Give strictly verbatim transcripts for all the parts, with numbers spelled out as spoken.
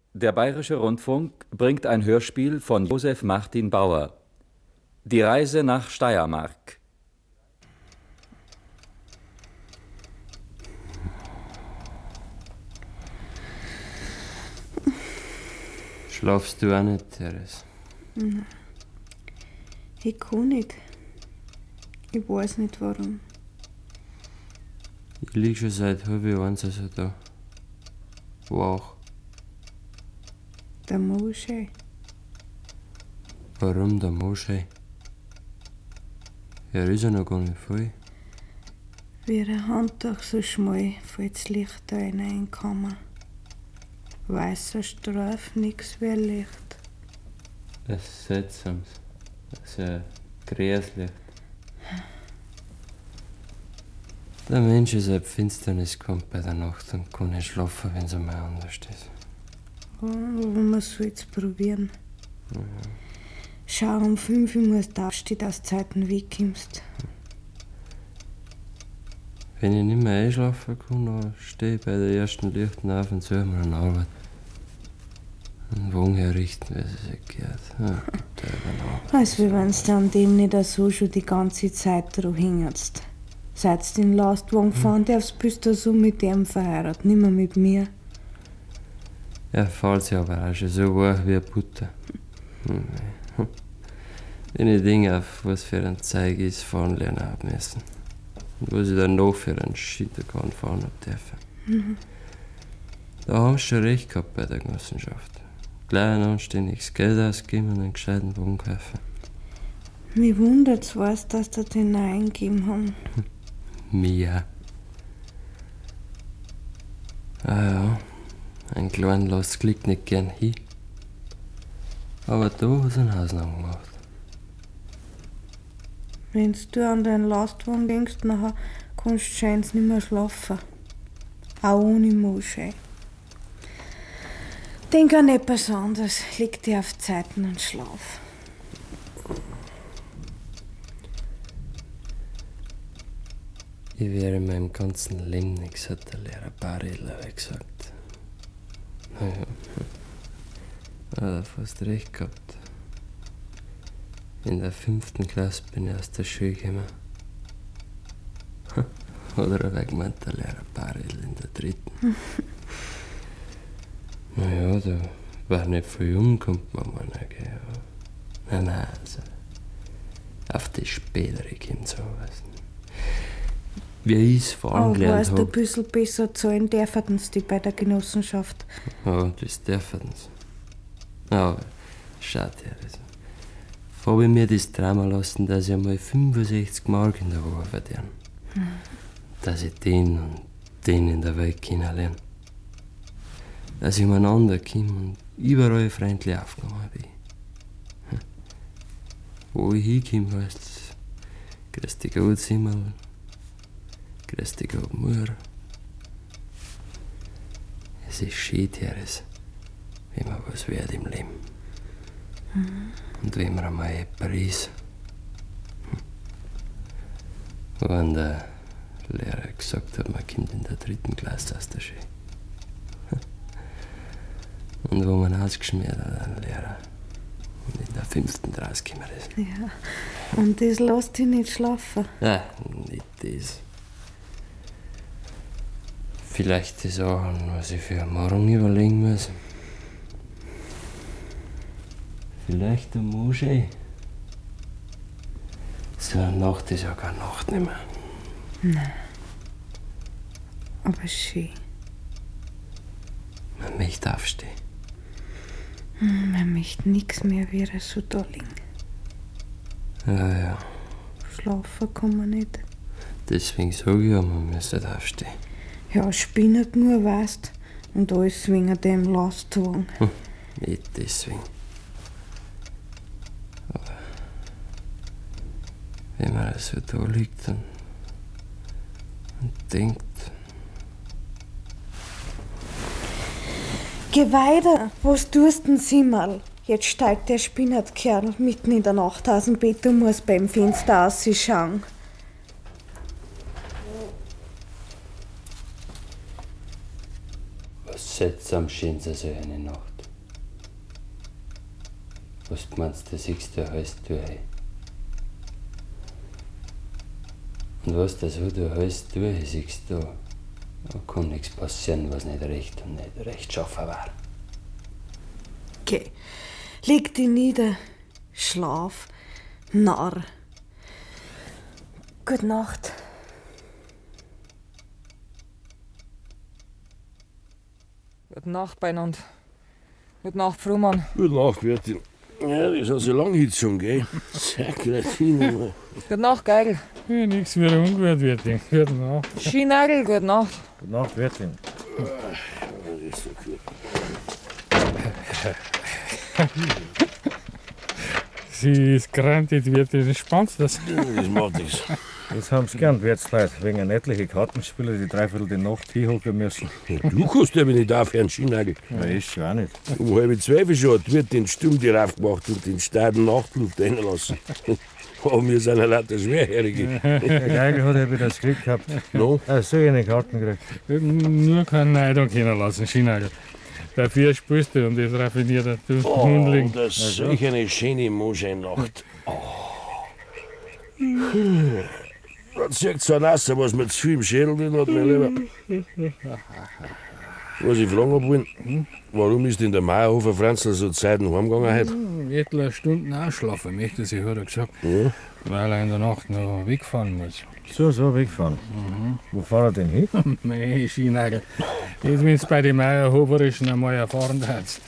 Der Bayerische Rundfunk bringt ein Hörspiel von Josef Martin Bauer. Die Reise nach Steiermark. Schlafst du auch nicht, Teres? Nein. Ich kann nicht. Ich weiß nicht warum. Ich lieg schon seit halb eins also da. Wach. Der Moschee. Warum der Moschee? Er ist ja noch gar nicht voll. Wie ein Handtuch so schmal fällt das Licht da rein in die Kammer. Weißer Streifen, nix wie Licht. Das ist seltsam. Das ist ein grünes Licht. Der Mensch ist ein Finsternis kommt bei der Nacht und kann nicht schlafen, wenn es einmal anders ist. Oh, aber man soll es probieren. Mhm. Schau, um fünf Uhr musst du aufstehen, dass du Zeiten wegkommst. Wenn ich nicht mehr einschlafen kann, dann stehe ich bei der ersten Lichten auf und suche mir eine Arbeit. Einen Wagen herrichten, wie es sich gehört. Ja, als wie wenn du an dem nicht so schon die ganze Zeit drauf hängst. Seit du den Lastwagen gefahren darfst, bist du so mit dem verheiratet, nicht mehr mit mir. Er fällt sich aber auch schon so weich wie Butter. Wenn ich Dinge auf was für ein Zeug ist, fahren lernen habe müssen. Und was ich dann noch für einen Schitter kann fahren hab dürfen. Mhm. Da haben sie schon recht gehabt bei der Genossenschaft. Gleich ein anständiges Geld ausgeben und einen gescheiten Wagen kaufen. Mich wundert's, weißt, dass sie den eingegeben haben. Mir. Ah ja, ein kleinen Last klickt nicht gern hin. Aber da hat sie einen Hausnamen gemacht. Wenn du an deinen Lastwagen denkst, nachher kannst du scheinbar nicht mehr schlafen. Auch ohne Moschee. Denk an etwas anderes. Leg dich auf Zeiten und schlaf. Ich wäre in meinem ganzen Leben nichts, hat der Lehrer Baridler gesagt. Naja, er hat fast recht gehabt. In der fünften Klasse bin ich aus der Schule gekommen. Oder er gemeint, der Lehrer Baridl in der dritten. Naja, da war nicht viel jung, kommt man mal nicht, gell. Nein, nein, also auf die spätere kommt sowas. Wie ich es vor allem gelernt habe. Aber weißt du, ein bisschen besser zahlen dürfen sie die bei der Genossenschaft. Ja, das dürfen sie. Aber schaut her, also. Habe ich mir das Drama lassen, dass ich einmal fünfundsechzig Mark in der Woche verdiene. Hm. Dass ich den und den in der Welt kennenlerne. Dass ich umeinander komme und überall freundlich aufgenommen bin. Hm. Wo ich hinkomme, heißt es, grüß dich gut, Simmerl. Grüß dich gut, Mutter. Es ist schön, Teres, wenn man was wird im Leben. Mhm. Und wenn man einmal jemand ist. Hm. Wenn der Lehrer gesagt hat, man kommt in der dritten Klasse aus der Schule. Und wo man ausgeschmiert hat, ein Lehrer. Und in der fünften rausgekommen ist. Ja, und das lässt dich nicht schlafen. Nein, nicht das. Vielleicht die Sachen, was ich für morgen überlegen muss. Vielleicht der Moschee. So eine Nacht ist ja keine Nacht nicht mehr. Nein. Aber schön. Man möchte aufstehen. Man möchte nichts mehr wieder so da liegen. Ja, ja. Schlafen kann man nicht. Deswegen sage ich ja, man müsste aufstehen. Ja, spinnet nur, weißt, und alles wegen dem Lastwagen. Hm, nicht deswegen. Aber wenn man so da liegt und, und denkt. Geh weiter, was tust denn, Simmerl? Jetzt steigt der Spinnertkerl mitten in der Nacht aus dem Bett und muss beim Fenster rausschauen. Was seltsam schien sie so eine Nacht. Was du meinst, da siehst du alles durch. Und was da so durch alles durch siehst du, da kann nichts passieren, was nicht recht und nicht rechtschaffen war. Okay, leg dich nieder, schlaf, Narr. Gute Nacht. Gute Nacht beieinander. Gute Nacht, Frumann. Gute Nacht, Wirtin. Ja, das hat so lange Hitzung, gell? Sehr kreativ. Gute Nacht, Geigel. Ja, nix wieder ungut, Wirtin. Gute Nacht. Schienagel, gute Nacht. Gute Nacht, Wirtin. Das ist so gut. Sie ist grantig, Wirtin. Spannt das? Ja, das macht nichts. Das haben sie gern, Wirtsleute. Wegen einer etliche Kartenspieler, die dreiviertel die Nacht hinhocken müssen. Ja, du kannst aber nicht aufhören, Schienagel. Ja, ist schon auch nicht. Um halb zwölf schon hat wird den Sturm raufgemacht und den Staden Nachtluft reinlassen. Aber wir sind ja lauter Schwerhörige. Der Geigel hat ja wieder das Glück gehabt. No? Er hat so eine Karten gekriegt. Nur keinen Neidung können lassen, Schienagel. Dafür spielst du und das raffiniert du Oh, Hundling. das ist solch eine schöne Mondscheinnacht. Oh. Man sieht so nass, was man zu viel im Schädel drin hat, mein Lieber. Was ich fragen hab wollen, warum ist denn der Meierhofer Franzl so Zeiten heimgegangen heute? Etliche Stunden ausschlafen, möchte sie, hat er gesagt. Ja. Weil er in der Nacht noch wegfahren muss. So, so, wegfahren. Mhm. Wo fahrt er denn hin? Mei, Schienagel. Jetzt, wenn du bei den Meierhoferischen einmal erfahren hast.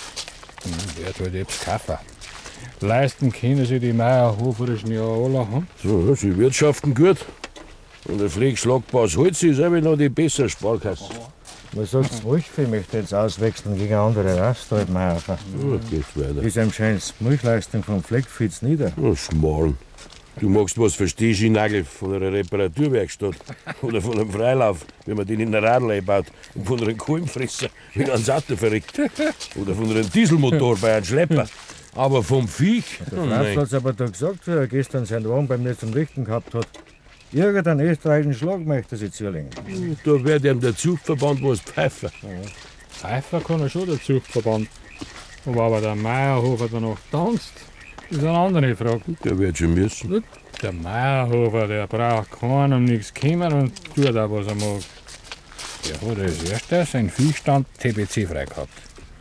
Hm, wird halt etwas kaufen. Leisten können sich die Meierhoferischen ja alle haben. So, sie wirtschaften gut. Und der Pflegschlagbaus Holz ist aber noch die bessere Sparkasse. Was sagst du, Milchvieh möchte jetzt auswechseln gegen eine andere Rasse, da Meierhofer? Ja, geht's weiter. Ist ihm scheint die Milchleistung vom Fleckviehs nieder. Ja, Schmarrn. Du magst was verstehst, Nagel, von einer Reparaturwerkstatt oder von einem Freilauf, wenn man den in der Radl einbaut, und von einem Kolbenfresser, wenn er ans Auto verreckt. Oder von einem Dieselmotor bei einem Schlepper. Aber vom Viech? Der Franz hat es aber da gesagt, wie er gestern seinen Wagen bei mir zum Richten gehabt hat. Irgendeinen österreichischen Schlag möchte er sich zulegen. Da wird ihm der Zugverband was pfeifen. Ja. Pfeifer kann er schon, der Zugverband. Aber, aber der Meierhofer danach tanzt, ist eine andere Frage. Der wird schon müssen. Der Meierhofer, der braucht keinen um nichts kümmern und tut auch, was er mag. Der hat als erster seinen Viehstand T B C frei gehabt.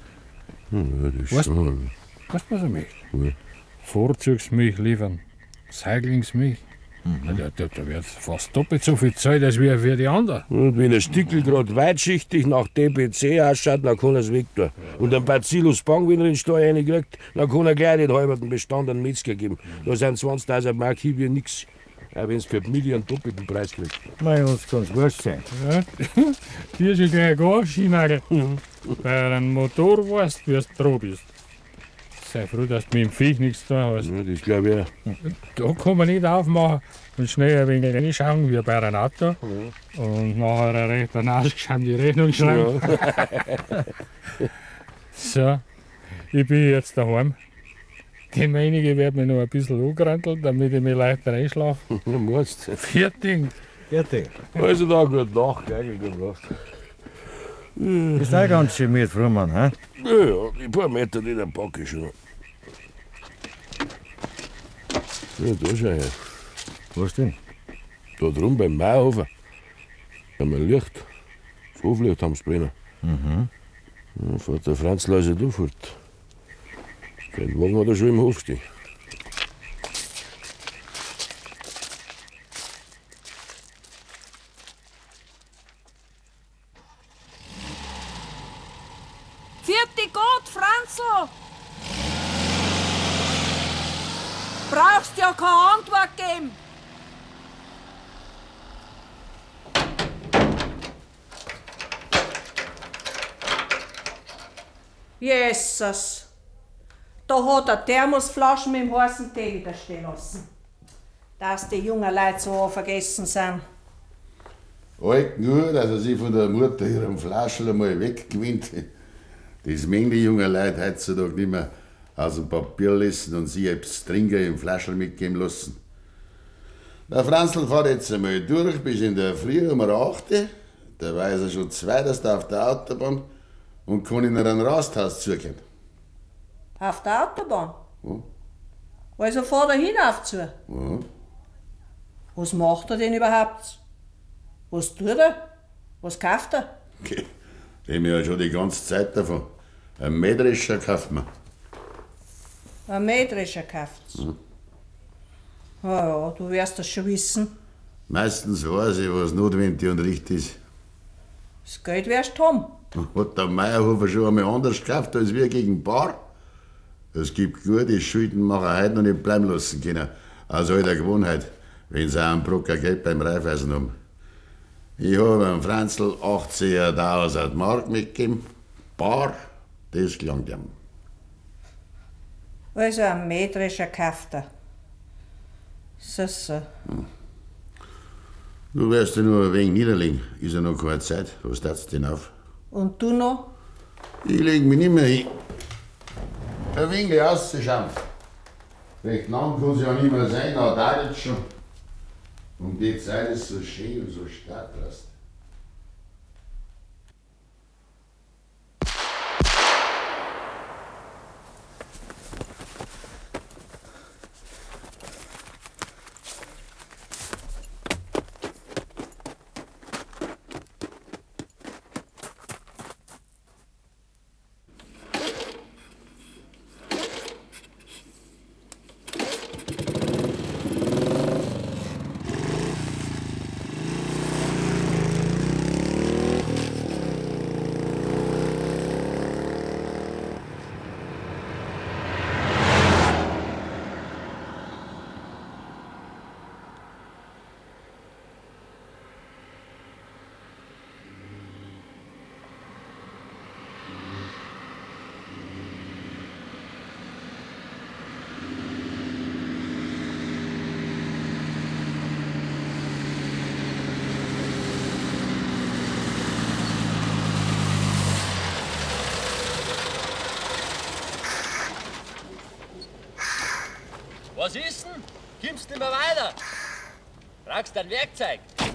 Hm, ja, das Was? schon. Weißt du, was er möchte? Ja. Vorzugsmilch liefern, Säuglingsmilch. Mhm. Da, da, da wird fast doppelt so viel Zeit als wie für die anderen. Und wenn ein Stickel gerade weitschichtig nach T B C ausschaut, dann kann er es weg tun. Und ein Bacillus Bang, wenn er den Steuer reinkriegt, dann kann er gleich den halben Bestand an Metzger geben. Da sind zwanzigtausend Mark hier wie nix. Auch wenn es für die Milli einen doppelten Preis kriegt. Mein, uns kann es wurscht sein. Ja, dir ist ja gleich gar Schienagel. Bei einem Motor weißt du, wie du dran bist. Sei froh, dass du mit dem Viech nichts zu tun hast. Ja, das glaube ich auch. Da kann man nicht aufmachen und schnell ein wenig reinschauen, wie bei einem Auto. Ja. Und nachher eine recht ausgeschaut die Rechnung schreiben. Ja. So, ich bin jetzt daheim. Die meinige wird mich noch ein bisschen angerantelt, damit ich mich leichter einschlafe. Ja, meinst du? Fertig. Fertig. Also da gut Nacht, Geigel gebracht. Ist auch ganz schön mit, Frumann, hä? Ja, ja, die paar Meter, die dann packe ich schon. Ja, da schau her. Was denn? Da drum beim Meierhofer. Haben wir Licht. Das Hoflicht haben sie brennen. Mhm. Ja, fährt der Franzl also da fort. Den Wagen hat er schon im Hof stehen. Vierte Gott, Franzl! Brauchst ja keine Antwort geben. Jesus! Da hat er Thermosflasche mit dem heißen Tee wieder stehen lassen. Dass die jungen Leute so vergessen sind. Alt nur, dass er sich von der Mutter ihrem Flaschel einmal weggewinnt. Das mengen die jungen Leute heutzutage nicht mehr aus dem Papier lassen und sich etwas Trinker im Flaschel mitgeben lassen. Der Franzl fährt jetzt einmal durch bis in der Früh um acht. Da weiß er schon zweitest auf der Autobahn und kann in ein Rasthaus zugehen. Auf der Autobahn? Ja. Also fahr da hinauf zu. Ja. Was macht er denn überhaupt? Was tut er? Was kauft er? Okay. Dem ja schon die ganze Zeit davon. Ein Mähdrescher kauft man. Ein Mähdrescher kauft's. Mhm. Ah ja, du wirst das schon wissen. Meistens weiß ich, was notwendig und richtig ist. Das Geld wirst du haben. Hat der Meierhofer schon einmal anders gekauft als wir gegen Bar? Es gibt gute Schuldenmacher heute noch nicht bleiben lassen können. Aus alter Gewohnheit, wenn sie auch einen Brocker Geld beim Raiffeisen haben. Ich habe dem Franzl achtzehntausend Mark mitgegeben. Bar, das gelangt ihm. Also ein Mähdrescher kauft er. So, so. Du wirst ja nur ein wenig niederlegen. Ist ja noch keine Zeit. Was tat's denn auf? Und du noch? Ich leg mich nicht mehr hin. Ein wenig rausschauen. Recht lang kann es ja nicht mehr sein, aber da jetzt schon. Und die Zeit ist so schön und so stark draußen. Was ist denn? Kommst nicht mehr weiter? Brauchst dein Werkzeug?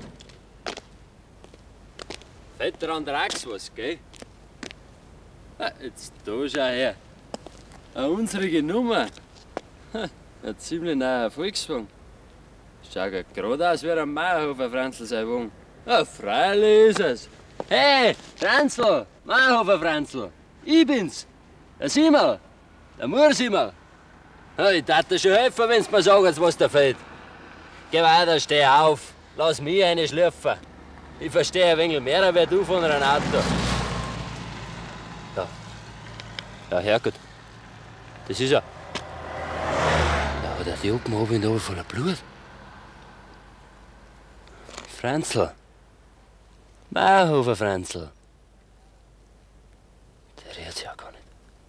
Fetter an der Axt was, gell? Ah, jetzt da schau her. Eine unsere Nummer. Ha, ein ziemlich neuer Volkswagen. Schaut ja gerade aus wie ein Meierhofer Franzl sein Wagen. Ja, freilich ist es. Hey, Franzl, Meierhofer Franzl. Ich bin's. Der Simmer. Der Mursimmer. Ja, ich darf dir schon helfen, wenn du mir sagst, was dir fehlt. Geh weiter, steh auf. Lass mich eine schlürfen. Ich verstehe ein wenig mehr wie du von einem Auto. Ja. Ja, Herrgott. Das ist er. Da hat er die Open oben da voller Blut. Franzl. Meierhofer Franzl. Der rührt sich ja gar nicht.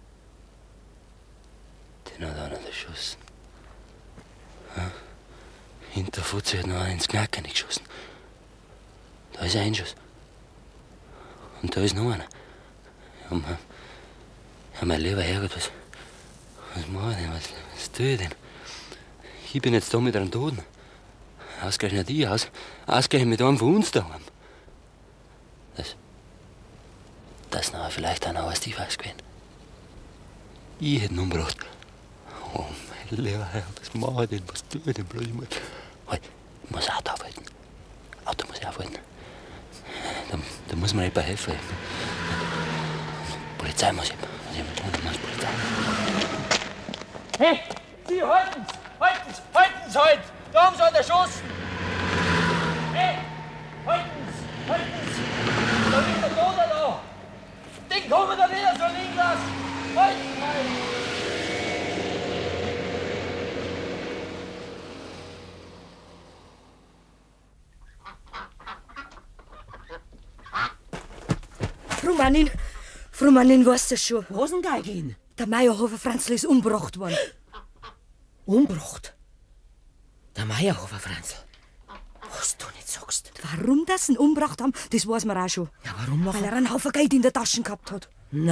Den hat einer erschossen. Ja. Hinter der Futze hat noch einer ins Knacken geschossen. Da ist ein Schuss. Und da ist noch einer. Ja, mein, ja, mein lieber Herrgott, was, was mache ich denn? Was, was tue ich denn? Ich bin jetzt da mit einem Toten. Ausgerechnet ich, aus, ausgerechnet mit einem von uns daheim. Das, das noch vielleicht auch noch was Tiefes gewesen. Ich hätte ihn umgebracht. Oh, mein lieber Herr, was mache ich denn? Was tue ich denn bloß? Ich muss, halt, ich muss Auto aufhalten. Auto muss ich aufhalten. Da, da muss mir jemand helfen. Polizei muss ich. Ich muss Polizei. Hey, Sie halten's! Halten's! Halten's halt! Da haben sie halt erschossen! Hey! Halten's! Halten's! Da liegt der Tote da! Den kann man da nicht so liegen lassen! Halten! Halten! Frau Mannin, Frau Mannin, weißt du schon? Was denn, Geigin? Der Meierhofer Franzl ist umgebracht worden. Umgebracht? Der Meierhofer Franzl? Was du nicht sagst. Warum das ihn umgebracht haben, das weiß man auch schon. Ja, warum noch? Weil er einen Haufen Geld in der Tasche gehabt hat. Nein.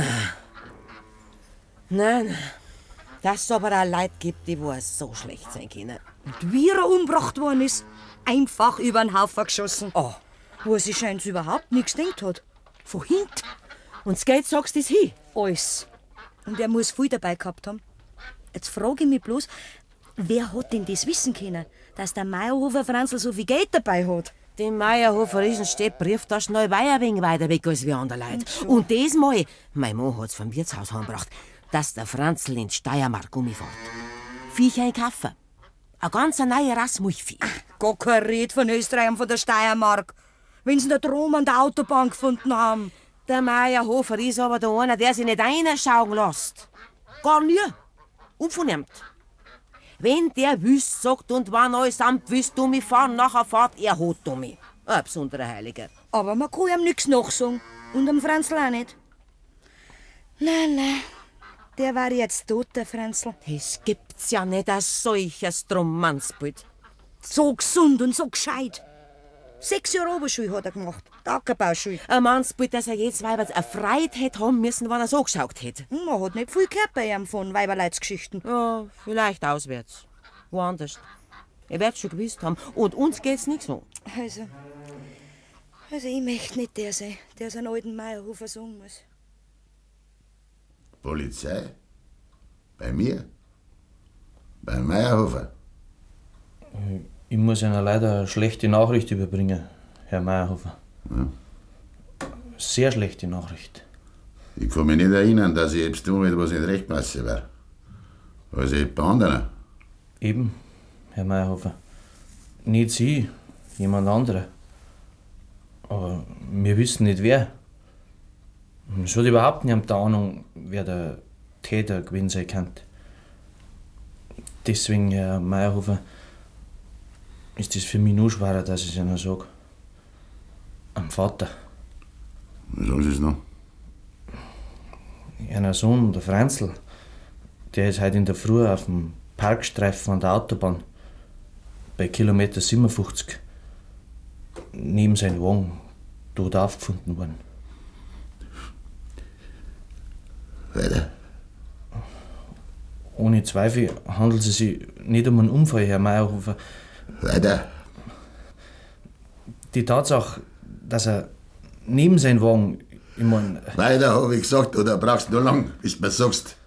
Nein, nein. Dass es aber auch Leute gibt, die was so schlecht sein können. Und wie er umgebracht worden ist, einfach über den Haufen geschossen. Oh. Wo er sich scheinbar überhaupt nichts gedacht hat. Von hinten. Und das Geld sagst du hin? Alles. Und er muss viel dabei gehabt haben. Jetzt frage ich mich bloß, wer hat denn das wissen können, dass der Meierhofer Franzl so viel Geld dabei hat? Die Meierhofer Riesen steht Brieftaschen neu ein wenig weiter weg als wie andere Leute. Und das Mal, mein Mann hat's vom Wirtshaus heimgebracht, dass der Franzl in die Steiermark umfährt. Viecher ein Kaffee. Ein ganz neuer Rass Milchvieh. Gar kein Red von Österreich und von der Steiermark. Wenn sie da drum an der Autobahn gefunden haben. Der Meierhofer ist aber der einer, der sich nicht reinschauen lässt. Gar nie. Unvernehmt. Wenn der wüsst, sagt und wann alles samt wüsst du mich fahren, nachher fahrt er hat du mich. Ein besonderer Heiliger. Aber man kann ihm nichts nachsagen. Und dem Franzl auch nicht. Nein, nein. Der war jetzt tot, der Franzl. Es gibt's ja nicht ein solches Trommansbild. So gesund und so gescheit. Sechs Jahre Oberschule hat er gemacht. Ackerbauschule. Ein Mannsbild, dass er jetzt Weibers erfreut hätte haben müssen, wenn er so geschaut hätte. Man hat nicht viel gehört bei ihm von Weiberleidsgeschichten. Ja, vielleicht auswärts. Woanders. Er wird's schon gewusst haben. Und uns geht's nicht so. Also, also ich möchte nicht der sein, der seinen alten Meierhofer sagen muss. Polizei? Bei mir? Bei Meierhofer? Ich muss Ihnen leider eine schlechte Nachricht überbringen, Herr Meierhofer. Ja. Sehr schlechte Nachricht. Ich kann mich nicht erinnern, dass ich etwas tun will, was nicht rechtmäßig war. Also bei anderen. Eben, Herr Meierhofer. Nicht Sie, jemand anderer. Aber wir wissen nicht wer. Es hat überhaupt nicht eine Ahnung, wer der Täter gewesen sein kann. Deswegen, Herr Meierhofer, ist es für mich nur schwerer, dass ich es Ihnen sage. Am Vater. Sagen Sie es noch? Ihr Sohn, der Franzl, der ist heute in der Früh auf dem Parkstreifen an der Autobahn bei Kilometer siebenundfünfzig neben seinem Wagen tot aufgefunden worden. Weiter? Ohne Zweifel handelt es sich nicht um einen Unfall, Herr Meierhofer. Weiter? Die Tatsache, dass er neben seinem Wagen, ich mein, Weiter, hab ich gesagt, oder brauchst du nur lang, bis du mir sagst?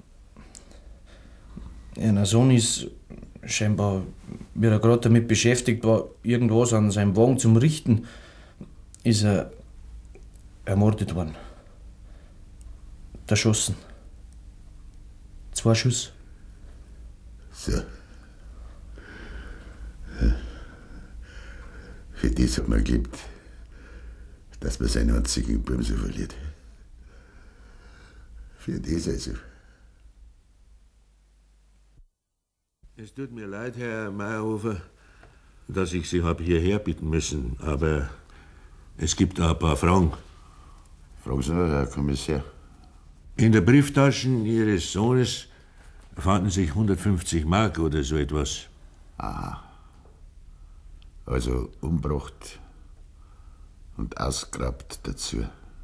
Ihr Sohn ist scheinbar, wie er gerade damit beschäftigt war, irgendwas an seinem Wagen zum Richten, ist er ermordet worden. Erschossen. Zwei Schuss. So. Für das hat man gelebt, dass man seinen einzigen Buben so verliert. Für das also. Es tut mir leid, Herr Meierhofer, dass ich Sie hab hierher bitten müssen, aber es gibt da ein paar Fragen. Fragen Sie nur, Herr Kommissar. In der Brieftasche Ihres Sohnes fanden sich hundertfünfzig Mark oder so etwas. Aha. Also umgebracht und ausgeraubt dazu.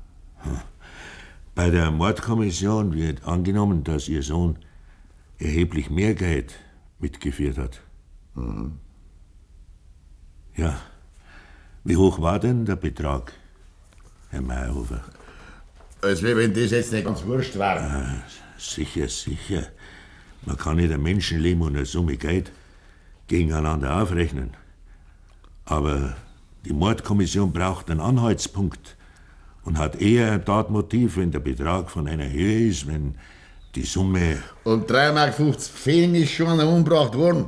Bei der Mordkommission wird angenommen, dass Ihr Sohn erheblich mehr Geld mitgeführt hat. Mhm. Ja. Wie hoch war denn der Betrag, Herr Meierhofer? Als wenn das jetzt nicht ganz wurscht war. Ah, sicher, sicher. Man kann nicht ein Menschenleben und eine Summe Geld gegeneinander aufrechnen. Aber die Mordkommission braucht einen Anhaltspunkt und hat eher ein Tatmotiv, wenn der Betrag von einer Höhe ist, wenn die Summe... Und drei Mark fünfzig Pfennig ist schon umgebracht worden.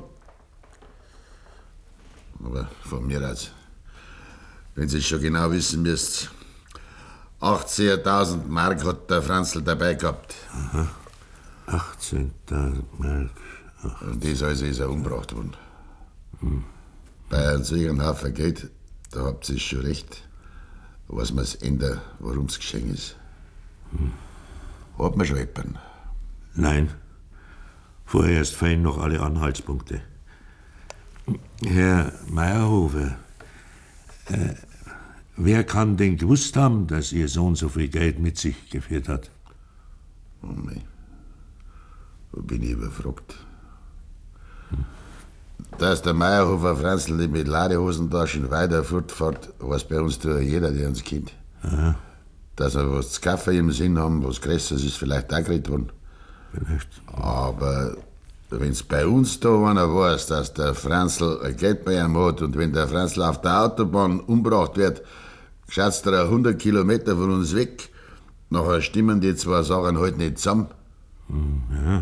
Aber von mir aus, wenn Sie es schon genau wissen müsst, achtzehntausend Mark hat der Franzl dabei gehabt. Aha. achtzehntausend Mark. achtzehn. Und das also ist er umgebracht worden. Hm. Bei einem solchen Haufen Geld, da habt ihr schon recht, weiß man das Ende, warum es geschehen ist. Hm. Hat man schon jemanden? Nein. Vorerst fehlen noch alle Anhaltspunkte. Herr Meierhofer, äh, wer kann denn gewusst haben, dass Ihr Sohn so viel Geld mit sich geführt hat? Oh mei. Wo bin ich überfragt? Hm. Dass der Meierhofer Franzl nicht mit Ladehosentaschen weiter fortfährt, weiß bei uns durch jeder, der uns kennt. Aha. Dass wir was zu kaufen im Sinn haben, was Größeres ist vielleicht auch geredet worden. vielleicht. Aber wenn's bei uns da einer weiß, dass der Franzl ein Geld bei ihm hat und wenn der Franzl auf der Autobahn umgebracht wird, schaut's er hundert Kilometer von uns weg, nachher stimmen die zwei Sachen halt nicht zusammen. Hm, ja.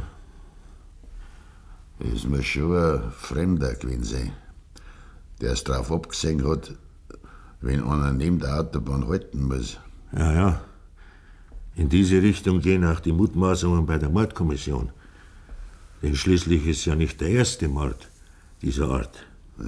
Das muss schon ein Fremder gewesen sein, der es drauf abgesehen hat, wenn einer neben der Autobahn halten muss. Ja, ja. In diese Richtung gehen auch die Mutmaßungen bei der Mordkommission. Denn schließlich ist ja nicht der erste Mord dieser Art.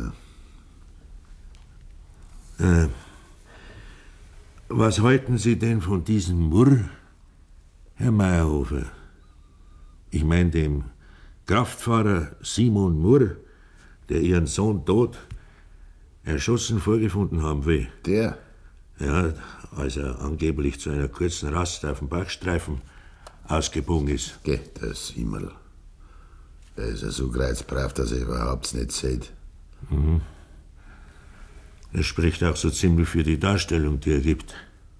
Ja. Äh, was halten Sie denn von diesem Murr, Herr Meyerhofer? Ich meine dem Kraftfahrer Simon Murr, der Ihren Sohn tot erschossen vorgefunden haben will. Der? Ja, als er angeblich zu einer kurzen Rast auf dem Backstreifen ausgebogen ist. Geh, der Simon. Der ist ja so kreuzbrav, dass er überhaupt nicht sieht. Mhm. Das spricht auch so ziemlich für die Darstellung, die er gibt.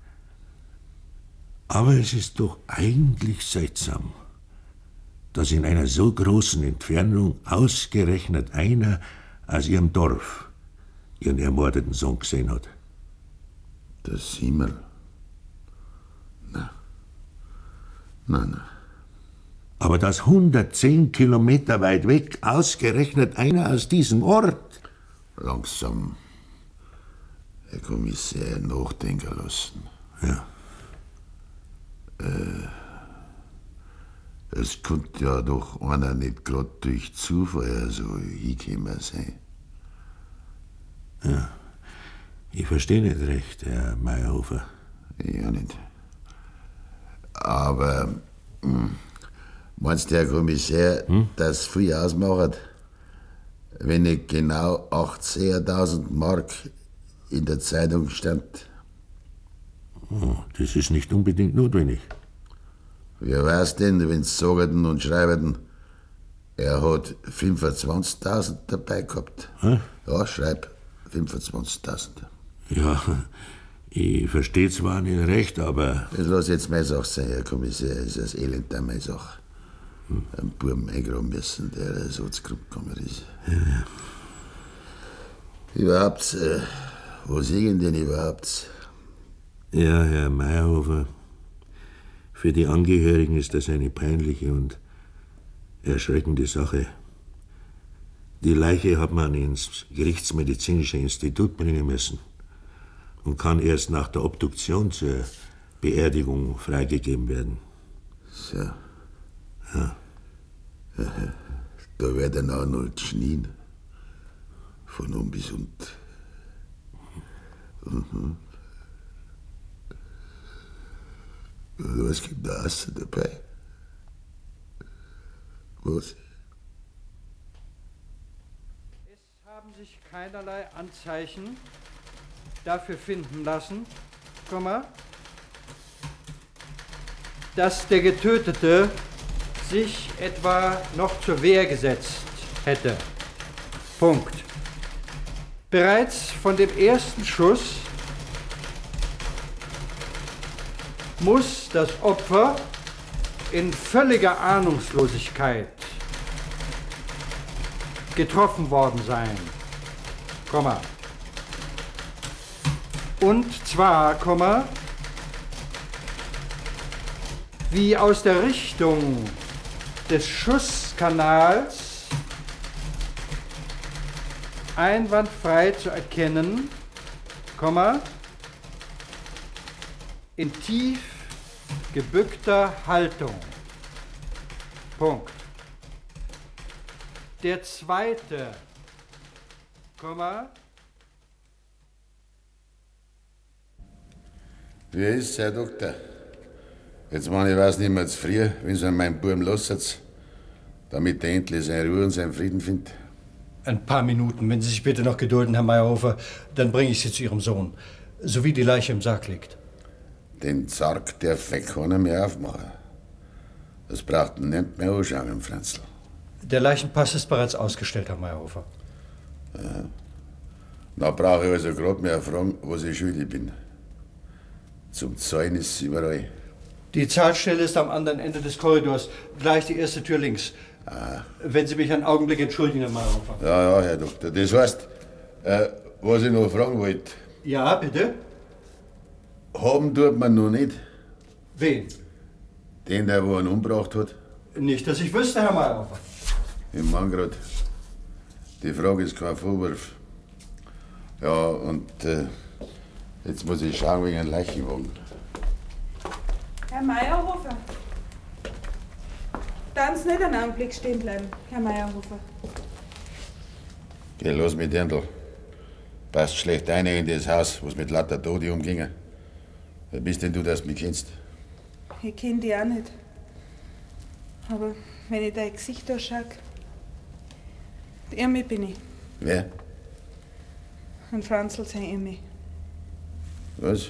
Aber es ist doch eigentlich seltsam, dass in einer so großen Entfernung ausgerechnet einer aus ihrem Dorf ihren ermordeten Sohn gesehen hat. Der Simon? Na. Nein, nein. Aber dass hundertzehn Kilometer weit weg ausgerechnet einer aus diesem Ort. Langsam, Herr Kommissär, nachdenken lassen. Ja. Äh, es konnte ja doch einer nicht gerade durch Zufall so hingekommen sein. Ja. Ich verstehe nicht recht, Herr Meyerhofer. Ja, nicht. Aber hm, meinst du, Herr Kommissär, hm? dass viel ausmacht, wenn nicht genau achtzehntausend Mark in der Zeitung stand? Oh, das ist nicht unbedingt notwendig. Wer weiß denn, wenn's sagen und schreiben, er hat fünfundzwanzigtausend dabei gehabt. Hm? Ja, schreib fünfundzwanzigtausend. Ja, ich verstehe zwar nicht recht, aber... Das lass jetzt meine Sache sein, Herr Kommissar. Das ist das Elend an meine Sache. Hm. Einen Buben eingraben müssen, der so zu Grund gekommen ist. Ja, ja. Überhaupt, äh, wo singen denn überhaupt? Ja, Herr Meyerhofer, für die Angehörigen ist das eine peinliche und erschreckende Sache. Die Leiche hat man ins Gerichtsmedizinische Institut bringen müssen und kann erst nach der Obduktion zur Beerdigung freigegeben werden. So. Ja. Da wird dann auch noch geschnien. Von um bis und. Mhm. Was gibt da Asse dabei? Was? Es haben sich keinerlei Anzeichen dafür finden lassen, dass der Getötete sich etwa noch zur Wehr gesetzt hätte. Punkt. Bereits von dem ersten Schuss muss das Opfer in völliger Ahnungslosigkeit getroffen worden sein. Komma. Und zwar, Komma, wie aus der Richtung des Schusskanals einwandfrei zu erkennen, Komma, in tief gebückter Haltung. Punkt. Der zweite, Komma. Wie ist's, Herr Doktor? Jetzt meine ich, weiß nicht mehr zu früh, wenn Sie an meinen Buben lasst, damit er endlich seine Ruhe und seinen Frieden findet. Ein paar Minuten, wenn Sie sich bitte noch gedulden, Herr Meyerhofer, dann bringe ich Sie zu Ihrem Sohn, sowie die Leiche im Sarg liegt. Den Sarg darf keiner mehr aufmachen. Das braucht man nicht mehr anschauen, im Franzl. Der Leichenpass ist bereits ausgestellt, Herr Meyerhofer. Ja. Da brauche ich also gerade mehr fragen, was ich schuldig bin. Zum Zahlen ist es überall. Die Zahlstelle ist am anderen Ende des Korridors, gleich die erste Tür links. Ah. Wenn Sie mich einen Augenblick entschuldigen, Herr Mayerhofer. Ja, ja, Herr Doktor. Das heißt, äh, was ich noch fragen wollte. Ja, bitte? Haben tut man noch nicht. Wen? Den, der wo ihn umgebracht hat. Nicht, dass ich wüsste, Herr Mayerhofer. Ich mein grad. Die Frage ist kein Vorwurf. Ja, und äh, jetzt muss ich schauen wegen einem Leichenwagen. Herr Mayerhofer. Dann Sie nicht einen Augenblick stehen bleiben, Herr Mayerhofer. Geh los mit Dirndl. Passt schlecht ein in das Haus, wo's mit lauter Tode umgingen. Wer bist denn du, dass du mich kennst? Ich kenn die auch nicht. Aber wenn ich dein Gesicht anschaue, die Irmi bin ich. Wer? Und Franzl sein Irmi. Was?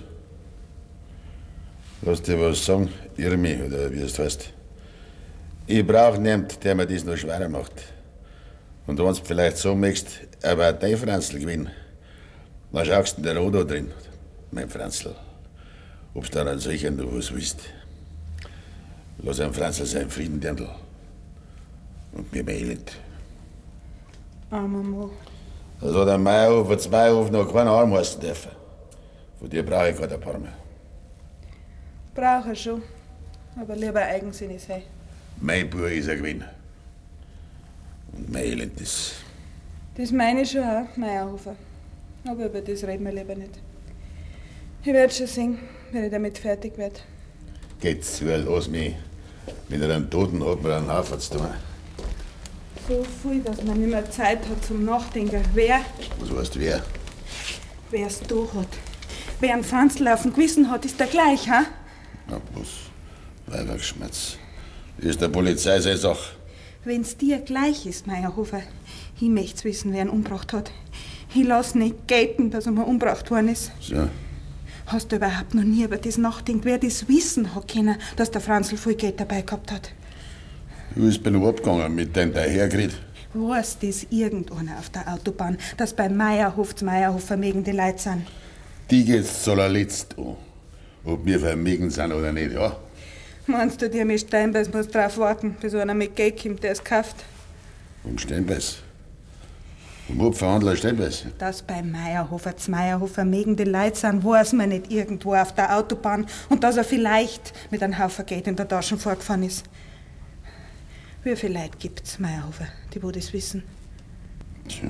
Lass dir was sagen, Irmi, oder wie es heißt. Ich brauch niemand, der mir das noch schwerer macht. Und wenn du vielleicht sagen möchtest, er war dein Franzl gewesen, dann schaust du in der Rodo drin, mein Franzl. Ob's dann an solchen du was willst. Lass ein Franzl seinen Frieden, Dirndl. Und mir mein Elend. Armer Mo. Das hat ein Mayerhofer Zweihof noch keinen Arm heißen dürfen. Von dir brauche ich kein paar mehr. Brauche ich schon. Aber lieber eigensinnig sein. Mein Bub ist er gewesen. Und mein Elend ist. Das meine ich schon auch, Mayerhofer. Aber über das reden wir lieber nicht. Ich werde schon sehen, wenn ich damit fertig werde. Geht's, lass mich. Mit einem Toten hat man einen Haufen zu tun. So viel, dass man nicht mehr Zeit hat zum Nachdenken. Wer, Was weißt du, wer? wer es da hat. Wer einen Franzl auf dem Gewissen hat, ist der gleich, ha? Na, was? Weibergeschmerz. Das ist der Polizei seine Sache. Wenn's dir gleich ist, Mayerhofer, ich möcht's wissen, wer ihn umgebracht hat. Ich lass nicht gelten, dass er mal umgebracht worden ist. So. Hast du überhaupt noch nie über das nachgedacht, wer das wissen hat können, dass der Franzl viel Geld dabei gehabt hat? Du bist bin abgegangen mit dem dahergeredet. Weiß das irgendeiner auf der Autobahn, dass bei Mayerhof zu Mayerhof vermögende Leute sind? Die geht's zu allerletzt an. Ob wir vermögend sind oder nicht, ja? Meinst du, der mit Steinbeiß muss drauf warten, bis einer mit Geld kommt, der es kauft? Um Steinbeiß. Um Obverhandler Steinbeiß. Dass bei Mayerhofer zu Mayerhof vermögende Leute sind, weiß man nicht irgendwo auf der Autobahn und dass er vielleicht mit einem Haufen Geld in der Tasche vorgefahren ist. Wie viele Leute gibt's, Mayerhofer, die wo das wissen? Tja.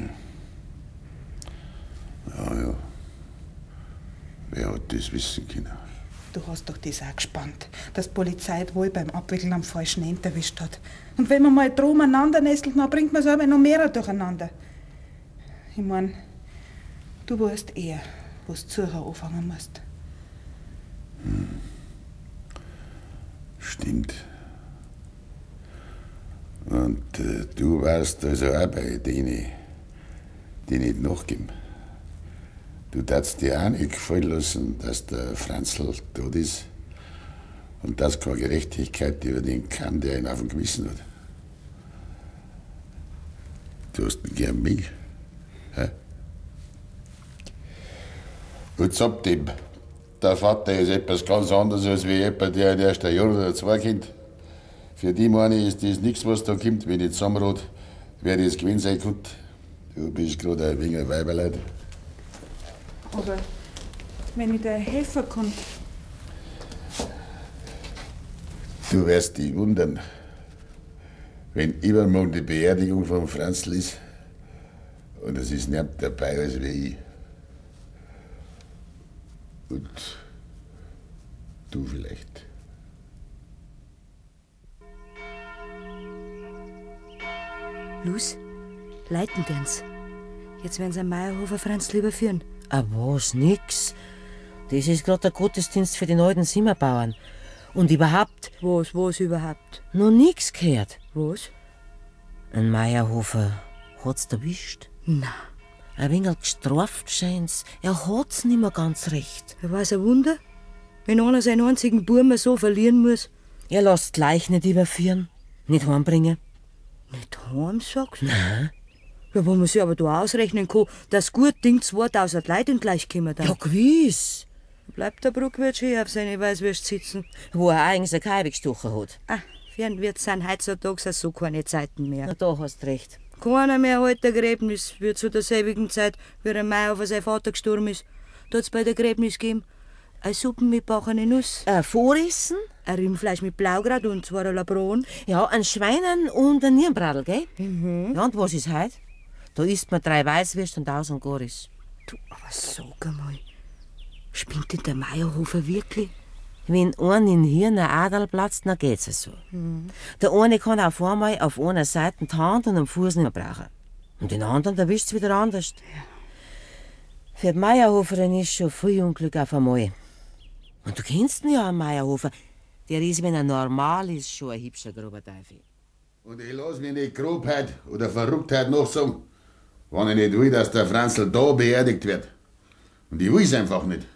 Ja, ja. Wer hat das wissen können? Du hast doch das auch gespannt, dass die Polizei wohl beim Abwickeln am falschen Ende erwischt hat. Und wenn man mal drum aneinander nestelt, dann bringt man selber noch mehr durcheinander. Ich mein, du weißt eher, was du Zuhörer anfangen musst. Hm. Stimmt. Und äh, du warst also auch bei denen, die nicht nachgeben. Du darfst dir auch nicht gefallen lassen, dass der Franzl tot ist und dass keine Gerechtigkeit über den kann, der ihn auf dem Gewissen hat. Du hast ihn gern mich. Hä? Gut, sag dem, der Vater ist etwas ganz anderes als wie jemand, der in erster Jahr oder zwei Kind. Für die meine ist das nichts, was da kommt, wenn ich zusammenrot, wer das gewesen sein könnte. Du bist gerade ein wenig ein Weiberleid. Aber wenn ich dir helfen kann. Du wirst dich wundern, wenn übermorgen die Beerdigung von Franzl ist und es ist niemand dabei als wie ich. Und du vielleicht. Los, leiten den's. Jetzt werden sie am Mayerhofer Franzl überführen. Ah, was, nix. Das ist gerade der Gottesdienst für die neuen Zimmerbauern. Und überhaupt... Was, was überhaupt? Noch nix gehört. Was? Ein Mayerhofer hat's erwischt. Na. Ein wenig gestraft scheint's. Er hat's nicht mehr ganz recht. Ja, war's ein Wunder? Wenn einer seinen einzigen Buben so verlieren muss. Er lässt gleich nicht überführen. Nicht heimbringen. Nicht heim, sagst du? Nein. Ja, wo man sich aber da ausrechnen kann, dass gut Ding zweitausend Leute gleich kommen dann. Ja, gewiss. bleibt der Bruckwirt schön auf seine Weißwürst sitzen. Wo er eigentlich eine Kalbigstuche hat. Ah, fern wird sein heutzutage so keine Zeiten mehr. Na, da hast recht. Keiner mehr halt der Gräbnis wird zu derselbigen Zeit, wie der Meier sein Vater gestorben ist. Da hat's bei der Gräbnis gegeben eine Suppe mit bachene Nuss. Ein Voressen? Ein Rindfleisch mit Blaugrad und zwei Labron. Ja, ein Schweinen und ein Nierenbradl, gell? Mhm. Ja, und was ist heute? Da isst man drei Weißwürste und tausend Goris. Du, aber sag einmal, spinnt denn der Meierhofer wirklich? Wenn einer in Hirn ein Adel platzt, dann geht's es so. Mhm. Der eine kann auf einmal auf einer Seite die Hand und den Fuß nicht mehr brauchen. Und den anderen, der wischt's wieder anders. Ja. Für die Meierhoferin ist schon viel Unglück auf einmal. Und du kennst ihn ja, einen Meierhofer. Der ist, wenn er normal ist, schon ein hübscher grober Teufel. Und ich lass mich nicht Grobheit oder Verrücktheit noch sagen, wenn ich nicht will, dass der Franzl da beerdigt wird. Und ich will's einfach nicht.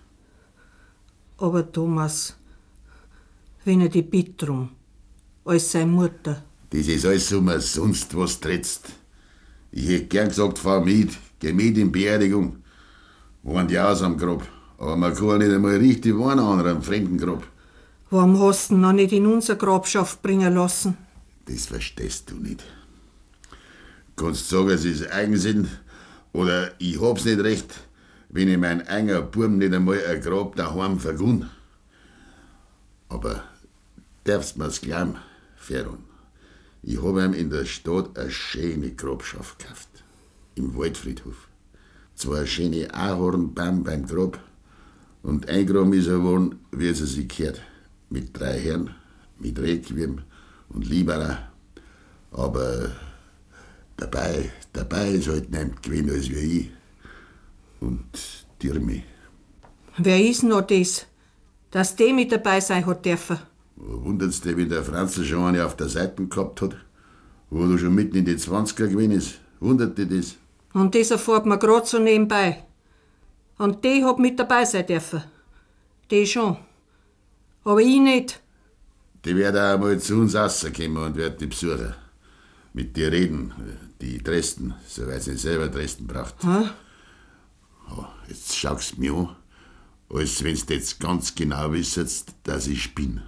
Aber Thomas, wenn er die bitt drum, als seine Mutter. Das ist alles umsonst, was trittst. Ich hätt gern gesagt, fahr mit, geh mit in Beerdigung. Waren die aus am Grab. Aber man kann nicht einmal richtig wohnen an einem fremden Grab. Warum hast du ihn noch nicht in unser Grabschaft bringen lassen? Das verstehst du nicht. Du kannst sagen, es ist Eigensinn oder ich hab's nicht recht, wenn ich mein eigener Burm nicht einmal ein Grab daheim vergunn. Aber darfst mir's glauben, Ferron, ich hab ihm in der Stadt eine schöne Grabschaft gekauft. Im Waldfriedhof. Zwei schöne Ahornbaum beim Grab und eingraben ist er geworden, wie es sich gehört. Mit drei Herren, mit Requiem und Libera. Aber dabei, dabei ist halt niemand gewesen als wie ich. Und Dirmi. Wer ist noch das, dass der mit dabei sein hat dürfen? Wundert's dich, wenn der Franzl schon eine auf der Seite gehabt hat, wo du schon mitten in die Zwanziger gewesen ist? Wundert dich das? Und das erfährt man grad so nebenbei. Und die hat mit dabei sein dürfen. Die schon. Aber ich nicht. Die wird auch einmal zu uns rauskommen und wird die besuchen. Mit dir reden, die Dresden, soweit sie selber Dresden braucht. Hä? Oh, jetzt schaust du mich an, als wenn du jetzt ganz genau wissest, dass ich bin.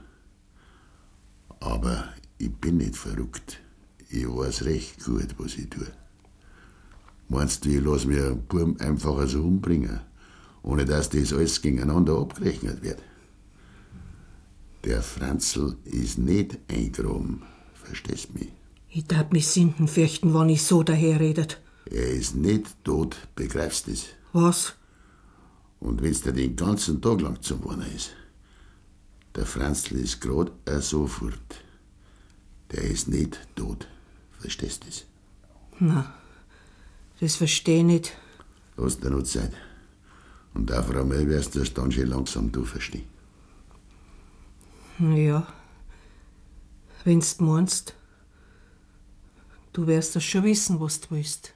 Aber ich bin nicht verrückt. Ich weiß recht gut, was ich tue. Meinst du, ich lass mir einen Burm einfach so umbringen, ohne dass das alles gegeneinander abgerechnet wird? Der Franzl ist nicht eingraben, verstehst du mich? Ich darf mich Sünden fürchten, wenn ich so daherredet. Er ist nicht tot, begreifst du das? Was? Und wenn's dir den ganzen Tag lang zum Wohnen ist, der Franzl ist grad auch so fort. Der ist nicht tot, verstehst du das? Na, das versteh ich nicht. Lass dir noch Zeit. Und auf einmal wirst du das dann schon langsam du verstehen. Ja, wenn's du meinst. Du wirst das schon wissen, was du willst.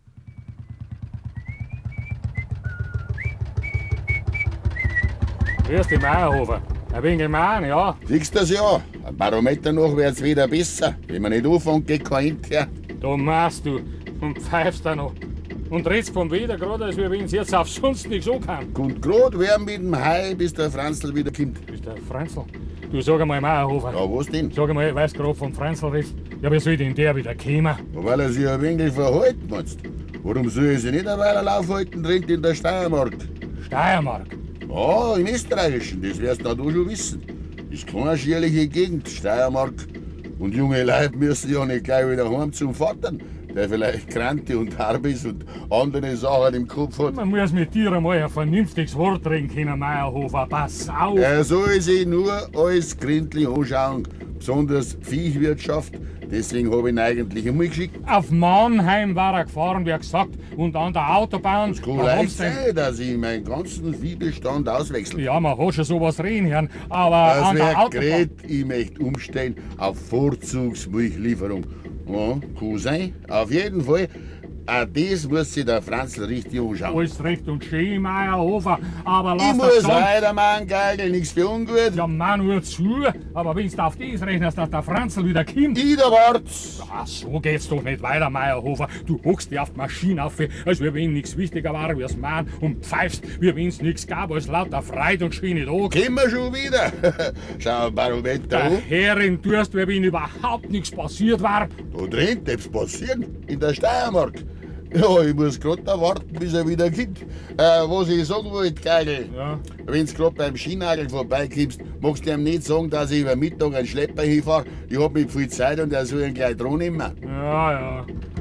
Grüß dich, Meierhofer. Ein wenig gemein, ja. Siehst du das ja? Ein Barometer noch wird's wieder besser. Wenn man nicht anfängt, geht kein Int her. Da machst du und pfeifst da noch. Und redst vom Wetter gerade, als wenn es jetzt auf sonst nichts kann. Und grad wer mit dem Hai, bis der Franzl wieder kommt. Bis der Franzl? Du, sag einmal, Meierhofer. Ja, was denn? Sag einmal, weißt du gerade vom Franzl redest? Ja, wie soll denn der wieder kommen? Weil er sich ein wenig verhalten meinst. Warum soll er sich nicht eine Weile aufhalten, drin in der Steiermark? Steiermark? Ja, im Österreichischen, das wirst du auch schon wissen. Das ist keine schierliche Gegend, Steiermark. Und junge Leute müssen ja nicht gleich wieder heim zum Vater, der vielleicht Krante und Harbis und andere Sachen im Kopf hat. Man muss mit dir einmal ein vernünftiges Wort reden können, Meierhofer. Pass auf! Er soll sich nur alles gründlich anschauen, besonders Viehwirtschaft. Deswegen habe ich ihn eigentlich einmal geschickt. Auf Mannheim war er gefahren, wie gesagt, und an der Autobahn. Es kann leicht sein, dass ich meinen ganzen Viehbestand auswechsle. Ja, man hat schon sowas reden hören, aber das an der Autobahn... Gerät, ich möchte umstellen auf Vorzugsmilchlieferung. Ja, kann sein. Auf jeden Fall Auch das muss sich der Franzl richtig anschauen. Alles recht und schön, Meierhofer, aber lass Ich das muss sagen. weitermachen, Geigel, nichts für ungut. Ja, Mann, nur zu, aber wenn du auf das rechnest, dass der Franzl wieder kommt. Ich der Wart's. Ja, so geht's doch nicht weiter, Meierhofer. Du hockst dich auf die Maschine auf, als wenn ihm nichts wichtiger war wie das Mann und pfeifst, wie wenn's nichts gab als lauter Freude und schöne Tage. Kommen wir schon wieder. Schau, Barometer Der an. Herrin tust, wie wenn überhaupt nichts passiert war. Da drin darf's passieren, in der Steiermark. Ja, ich muss grad da warten, bis er wieder kommt. Äh, was ich sagen wollte, Geigel, ja. Wenn's grad beim Schienagel vorbeikommst, magst du ihm nicht sagen, dass ich über Mittag einen Schlepper hinfahr. Ich hab nicht viel Zeit und er soll ihn gleich dran nehmen. Ja, ja.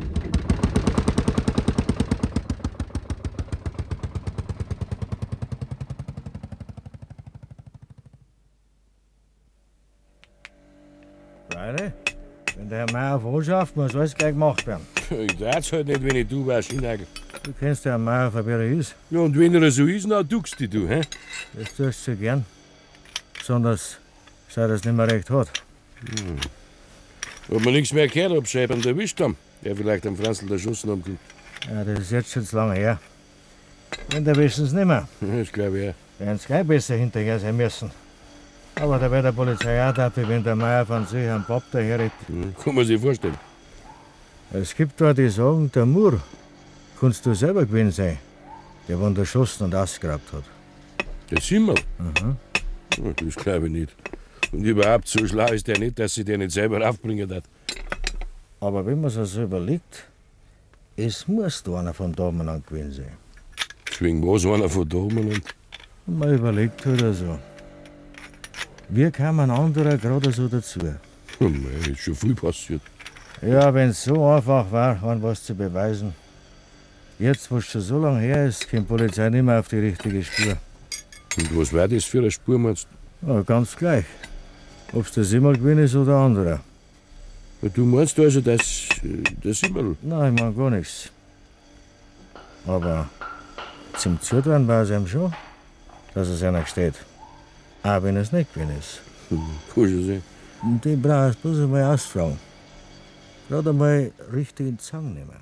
Freunde, wenn der Herr Meier vorschafft, muss alles gleich gemacht werden. Ich darf's halt nicht, wenn ich du wärst, Schienagel. Du kennst den Herrn Meier, von wer er ist. Ja, und wenn er so ist, dann duckst dich du, hä? Das tust du so gern. Besonders, seit er es nicht mehr recht hat. Hm. Ob wir nichts mehr gehört, ob Scheibern erwischt haben, der vielleicht am Franzl erschossen haben könnte. Ja, das ist jetzt schon zu lange her. Und da wissen sie nicht mehr. Das glaube ich auch. Werden sie gleich besser hinterher sein müssen. Aber da wird der Polizei auch dafür, wenn der Meier von sich einen Pop daherredet. Hm, kann man sich vorstellen. Es gibt da die sagen, der Mur kannst du selber gewesen sein, der von erschossen und ausgegrabt hat. Der Simmel? Mhm. Ja, das glaube ich nicht. Und überhaupt, so schlau ist der nicht, dass sie den nicht selber aufbringen hat. Aber wenn man sich so überlegt, es muss da einer von da an gewesen sein. Wegen was einer von da und Und man überlegt halt so. Wie kam ein anderer gerade so dazu? Oh mei, ist schon viel passiert. Ja, wenn es so einfach war, an was zu beweisen. Jetzt, wo es schon so lange her ist, kommt die Polizei nicht mehr auf die richtige Spur. Und was war das für eine Spur, meinst du? Ja, ganz gleich. Ob es der Simmel gewesen ist oder anderer. Du meinst also, dass äh, der Simmel? Nein, ich mein gar nichts. Aber zum Zutrauen war es ihm schon, dass es einer steht. Auch wenn es nicht gewesen ist. Hm, kann schon sein. Und die brauchst du bloß einmal ausfragen. Gerade einmal richtig in den Zang nehmen.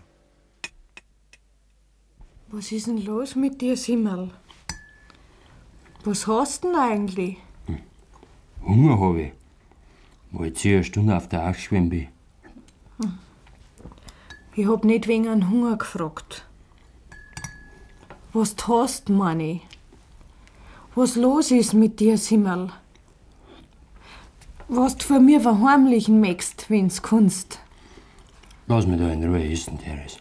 Was ist denn los mit dir, Simmel? Was hast du denn eigentlich? Hunger habe ich, weil ich eine Stunde auf der Ache schwimmen bin. Hm. Ich hab nicht wegen an Hunger gefragt. Was hast du, meine ich? Was los ist mit dir, Simmel? Was du von mir verheimlichen möchtest, wenn's kannst. Lass mich da in Ruhe essen, Teres.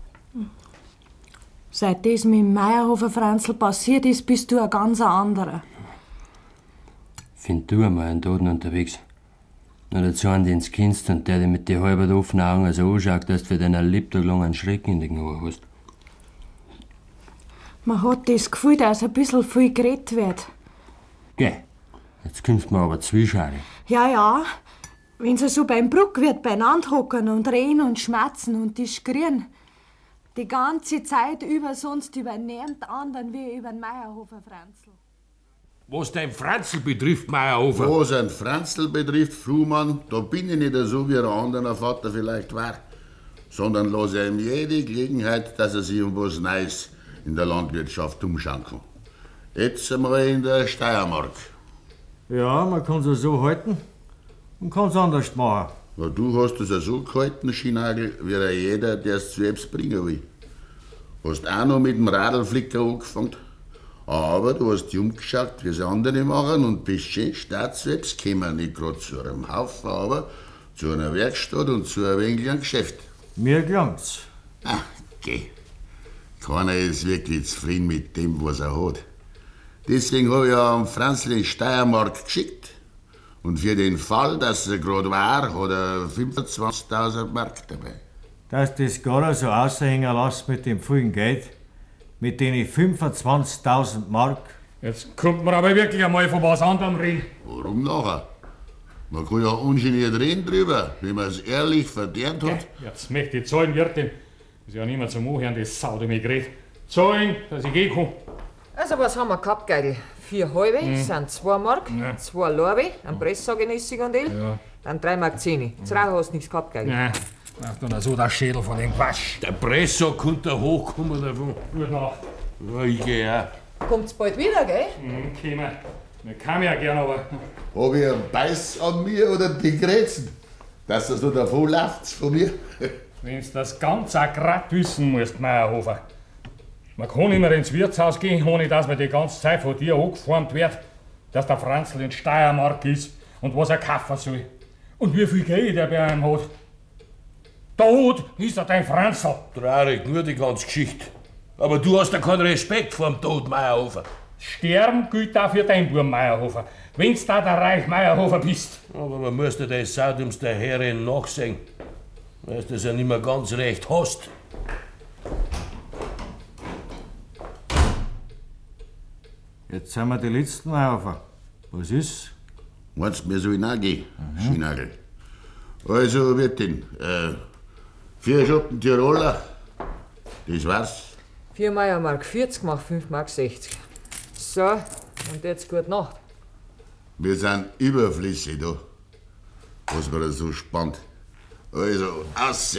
Seit das mit dem Meierhofer Franzl passiert ist, bist du ein ganz anderer. Find du einmal einen Toten unterwegs. Nur dazu einen, den du kennst und der dich mit den halb offenen Augen so anschaut, dass du für deinen Lebtag lang einen Schrecken in den Ohren hast. Man hat das Gefühl, dass ein bisschen viel geredet wird. Geh, jetzt kommst du mir aber zwischari. Ja, ja. Wenn sie so beim Bruck wird beieinander hocken und reden und schmatzen und die skrien. Die ganze Zeit über sonst über niemand anderen wie über den Meierhofer Franzl. Was dein Franzl betrifft, Meierhofer. Was ein Franzl betrifft, Frumann, da bin ich nicht so, wie ein anderer Vater vielleicht war. Sondern lasse ihm jede Gelegenheit, dass er sich um was Neues in der Landwirtschaft umschauen kann. Jetzt einmal in der Steiermark. Ja, man kann es so halten und kann es anders machen. Ja, du hast es ja so gehalten, Schienagel, wie ja jeder, der es selbst bringen will. Hast auch noch mit dem Radlflicker angefangen. Aber du hast dich umgeschaut, wie es andere machen und bist schön staatswärts gekommen. Nicht gerade zu einem Haufen, aber zu einer Werkstatt und zu einem wenig Geschäft. Mir gelangt's. Ah, geh. Keiner ist wirklich zufrieden mit dem, was er hat. Deswegen habe ich ja am Franzl in Steiermark geschickt. Und für den Fall, dass er gerade war, hat er fünfundzwanzigtausend Mark dabei. Dass das gar so aushängen lässt mit dem vielen Geld, mit den fünfundzwanzigtausend Mark. Jetzt kommt man aber wirklich einmal von was anderem reden. Warum nachher? Man kann ja ungeniert reden drüber, wenn man es ehrlich verdient hat. Ja, jetzt möchte ich zahlen, Wirtin. Das ist ja nicht mehr zum Anhören, das Sau, die mich gerät. Zahlen, dass ich gehen kann. Also, was haben wir gehabt, Geigl? Vier halbe Mhm. sind zwei Mark, Ja. zwei Larve, ein Presssagenessig und Öl, Ja. dann drei Mark zehn. Zwei hast du nichts gehabt, Geigl. Nein, Ach, dann so der Schädel von dem Quatsch. Der Presssack konnte da hochkommen davon. Gute Nacht. Ja, ich geh auch. Kommt's bald wieder, gell? Mhm, kommen. Wir kann ja gern, aber... Hab ich einen Beiß an mir oder die Grätzen? Dass das so davon läuft von mir? Wenn's das ganz auch grad wissen musst, Meierhofer. Man kann nicht mehr ins Wirtshaus gehen, ohne dass man die ganze Zeit von dir angeformt wird, dass der Franzl in Steiermark ist und was er kaufen soll. Und wie viel Geld er bei einem hat. Tot ist er dein Franzl. Traurig, nur die ganze Geschichte. Aber du hast ja keinen Respekt vor dem Tod, Meierhofer. Sterben gilt auch für dein Bub Meierhofer, wenn's da der Reich Meierhofer bist. Aber man muss dir das Saudums der Herren nachsehen, weil du das ja nicht mehr ganz recht hast. Jetzt sind wir die Letzten, Meierhofer. Was ist? Meinst du, wir sollen auch gehen, mhm. Schienagel? Also, Wirtin, äh, vier Schuppen Tiroler, das war's. vier Meiermark vierzig macht fünf Mark sechzig. So, und jetzt gute Nacht. Wir sind überflüssig da. Was mir so spannt. Also, ausse.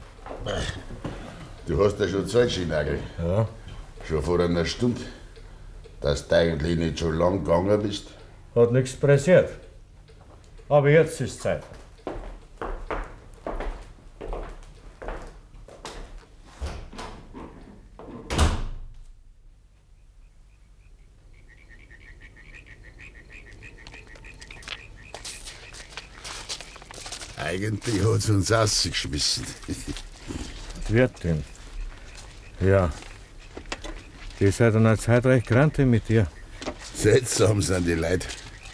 Du hast ja schon Zeit, Schienagel. Ja. Schon vor einer Stunde. Dass du eigentlich nicht schon lang gegangen bist. Hat nichts pressiert. Aber jetzt ist Zeit. Eigentlich hat es uns rausgeschmissen. Wirtin. Ja. Die seid einer Zeit recht grantig mit dir. Seltsam sind die Leute.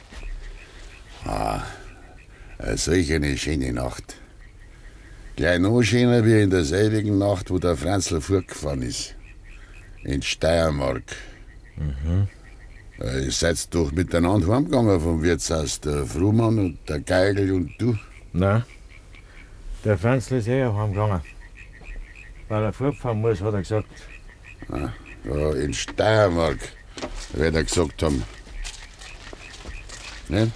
Ah, solch eine schöne Nacht. Gleich noch schöner wie in derselbigen Nacht, wo der Franzl fortgefahren ist. In Steiermark. Mhm. Ihr seid doch miteinander heimgegangen vom Wirtshaus, der Fruhmann und der Geigel und du. Nein, der Franzl ist eher heimgegangen. Weil er fortfahren muss, hat er gesagt. Ah, ja, in Steiermark, wird er gesagt haben. Nicht?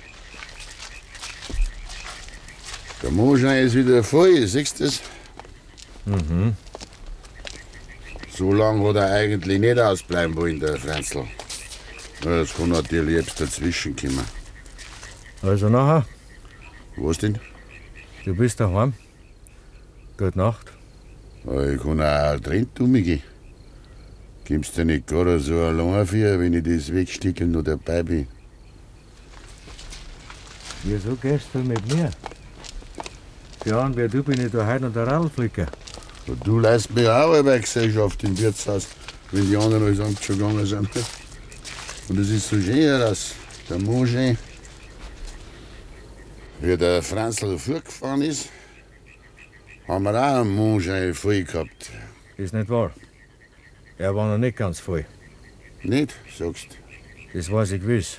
Der Mondschein ist wieder voll, siehst du das? Mhm. So lange hat er eigentlich nicht ausbleiben wollen, der Franzl. Ja, das kann natürlich jetzt dazwischen kommen. Also nachher? Was denn? Du bist daheim. Gute Nacht. Ja, ich kann auch getrennt umgehen. Kommst du nicht gerade so allein für, wenn ich das Wegstickeln noch dabei bin? Wieso gehst du mit mir? Ja, und wer du bin ich da heute noch der Radlflicker. Du leist mir auch eine Gesellschaft im Wirtshaus, wenn die anderen alles Amt schon gegangen sind. Und es ist so schön, dass der Mondschein, wie der Franzl fortgefahren ist, haben wir auch einen Mondschein voll gehabt. Ist nicht wahr. Er war noch nicht ganz voll. Nicht, sagst du? Das weiß ich gewiss.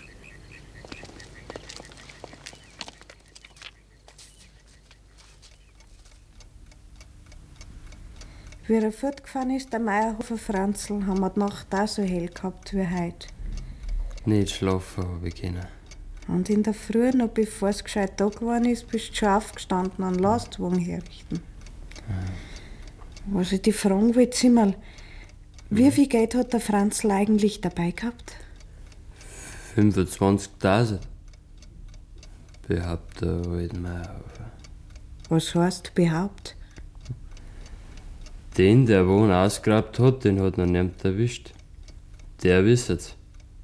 Wie er fortgefahren ist, der Meierhofer Franzl, haben wir die Nacht auch so hell gehabt wie heute. Nicht schlafen habe ich können. Und in der Früh, noch bevor es gescheit Tag geworden ist, bist du schon aufgestanden und Lastwagen herrichten. Ja. Was ich dich fragen will, Zimmerl, wie viel Geld hat der Franzl eigentlich dabei gehabt? fünfundzwanzigtausend. Behauptet der alte Meierhofer. Was heißt behaupt? Den, der Wohn ausgegrabt hat, den hat noch niemand erwischt. Der wisset's.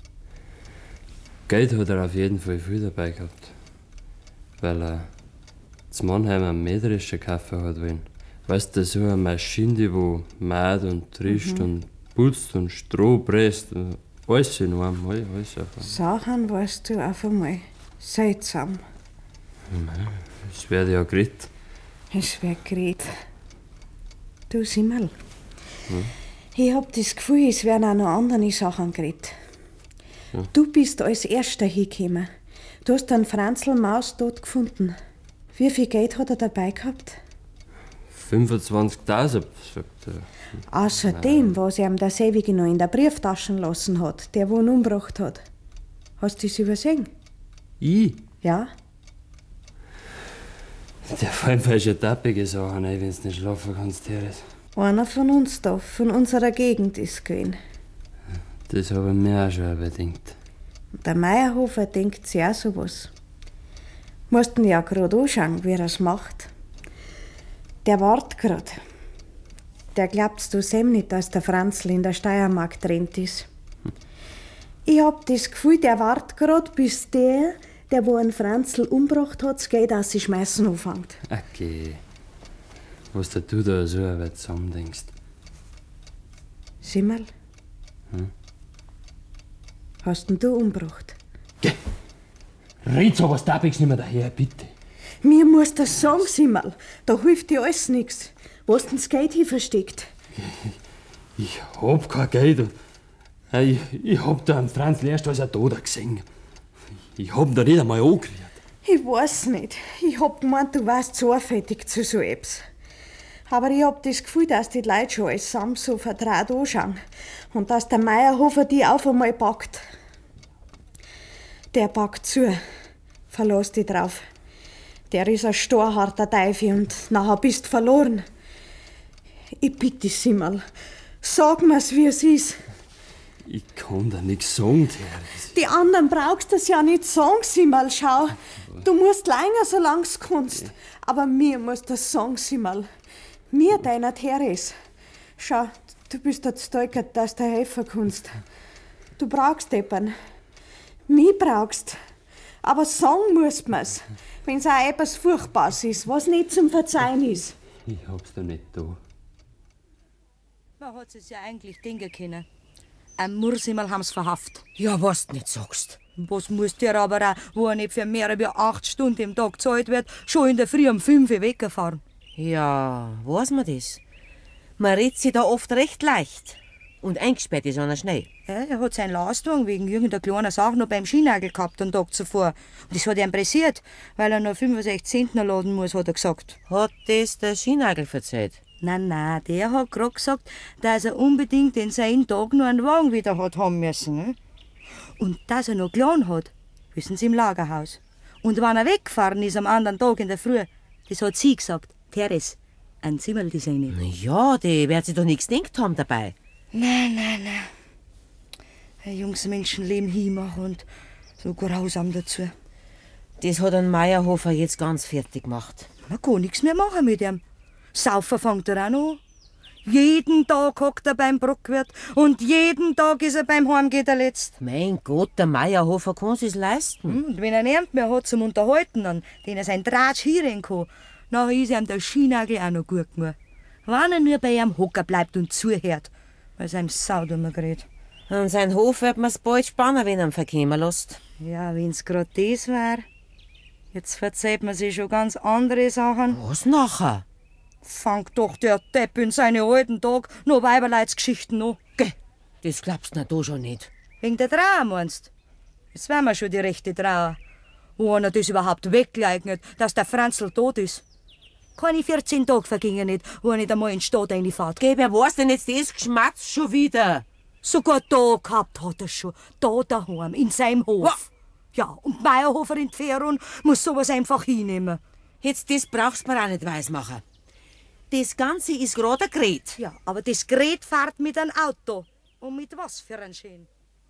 Geld hat er auf jeden Fall viel dabei gehabt. Weil er zu Mannheim einen Mähdrescher kaufen hat wollen. Weißt du, so eine Maschine, die wo mäht und trischt mhm. und putzt und Stroh presst. Alles in einem, alles auf einmal. Sachen weißt du auf einmal. Seltsam. Es wird ja geredet. Es wird geredet. Du, Simmel, Hm? ich hab das Gefühl, es werden auch noch andere Sachen geredet. Ja. Du bist als Erster hingekommen. Du hast den Franzl Maus tot gefunden. Wie viel Geld hat er dabei gehabt? fünfundzwanzigtausend, sagt er. Außerdem, was er ihm der Sewige noch in der Brieftasche lassen hat, der, wo ihn umgebracht hat. Hast du das übersehen? Ich? Ja. Der fallen falsche tappige Sachen ein, wenn du nicht schlafen kannst, Teres. Einer von uns da, von unserer Gegend ist gewesen. Das habe ich mir auch schon überdenkt. Der Meierhofer denkt sich auch sowas. Musst ihn ja gerade anschauen, wie er es macht. Der wartet gerade. Der glaubst du sem nicht, dass der Franzl in der Steiermark trennt ist. Hm. Ich hab das Gefühl, der wartet gerade, bis der, der wo einen Franzl umgebracht hat, das Geld aus sich schmeißen anfängt. Okay. Was da du da so weit zusammen denkst. Simmel, Hm? hast denn du umgebracht? Red so was Tapigs nicht mehr daher, bitte. Mir muss das sagen, Simmel. Da hilft dir alles nix. Wo hast denn das Geld hier versteckt? Ich hab kein Geld. Ich, ich hab da einen Franz erst als er Toter gesehen. Ich hab ihn da nicht einmal angekriegt. Ich weiß nicht. Ich hab gemeint, du warst sorgfältig zu so etwas. Aber ich hab das Gefühl, dass die Leute schon alles zusammen so vertraut anschauen. Und dass der Meierhofer die auf einmal packt. Der packt zu. Verlass dich drauf. Der ist ein starrharter Teufel und nachher bist verloren. Ich bitte dich, Simmel, sag mir's, wie es ist. Ich kann da nichts sagen, Teres. Die anderen brauchst das ja nicht sagen, Simmel, schau. Du musst länger, solange du kannst. Aber mir musst das sagen, Simmel. Mir, deiner Teres. Schau, du bist ein Stolkert, dass du helfen kannst. Du brauchst jemanden. Mich brauchst. Aber sagen musst mir's, wenn's auch etwas Furchtbares ist, was nicht zum Verzeihen ist. Ich hab's da nicht da. Man hat es ja eigentlich denken können. Ein Mursimmel haben's verhaftet. Ja, was du nicht sagst. Was muss der aber auch, wo er nicht für mehr als acht Stunden im Tag gezahlt wird, schon in der Früh um fünf Uhr weggefahren? Ja, weiß man das. Man redet sich da oft recht leicht. Und eingesperrt ist einer schnell. Ja, er hat seinen Lastwagen wegen irgendeiner kleinen Sache noch beim Skinagel gehabt den Tag zuvor. Und das hat ihn pressiert, weil er noch fünfundsechzig Zentner laden muss, hat er gesagt. Hat das der Skinagel erzählt? Nein, nein, der hat gerade gesagt, dass er unbedingt in seinen Tag noch einen Wagen wieder hat haben müssen. Ne? Und dass er noch geladen hat, wissen Sie im Lagerhaus. Und wenn er weggefahren ist am anderen Tag in der Früh, das hat sie gesagt, Teres, ein Zimmerl, die seine. Na ja, die wird sich doch nichts gedacht haben dabei. Nein, nein, nein. Ein junges Menschenleben hinmachen und so grausam dazu. Das hat ein Meierhofer jetzt ganz fertig gemacht. Man kann nichts mehr machen mit ihm. Saufen fängt er auch noch an. Jeden Tag hockt er beim Bruckwirt und jeden Tag ist er beim Heimgehen der Letzt. Mein Gott, der Meierhofer kann sich's leisten. Und wenn er niemand mehr hat zum Unterhalten, an den er sein Tratsch hierinnen kann, nachher ist ihm der Skinagel auch noch gut genug. Wenn er nur bei ihm hocken bleibt und zuhört, weil es einem saudummer gerät. An sein Hof wird man's bald spannen, wenn er ihn verkämen lässt. Ja, wenn's grad das wär. Jetzt verzeiht man sich schon ganz andere Sachen. Was nachher? Fangt doch der Depp in seine alten Tag noch Weiberleidsgeschichten an. Geh, das glaubst du da schon nicht. Wegen der Trauer, meinst? Jetzt wär mir schon die rechte Trauer. Wo einer das überhaupt wegleugnet, dass der Franzl tot ist. Keine vierzehn Tage vergingen nicht, wo er nicht einmal in die Stadt reinfährt. Geh, wer weiß denn jetzt das Geschmatz schon wieder? Sogar da gehabt hat er schon. Da daheim, in seinem Hof. Was? Ja, und Meierhofer in Ferun muss sowas einfach hinnehmen. Jetzt, das brauchst du mir auch nicht weismachen. Das Ganze ist gerade ein Gerät. Ja, aber das Gerät fährt mit einem Auto. Und mit was für ein Schön?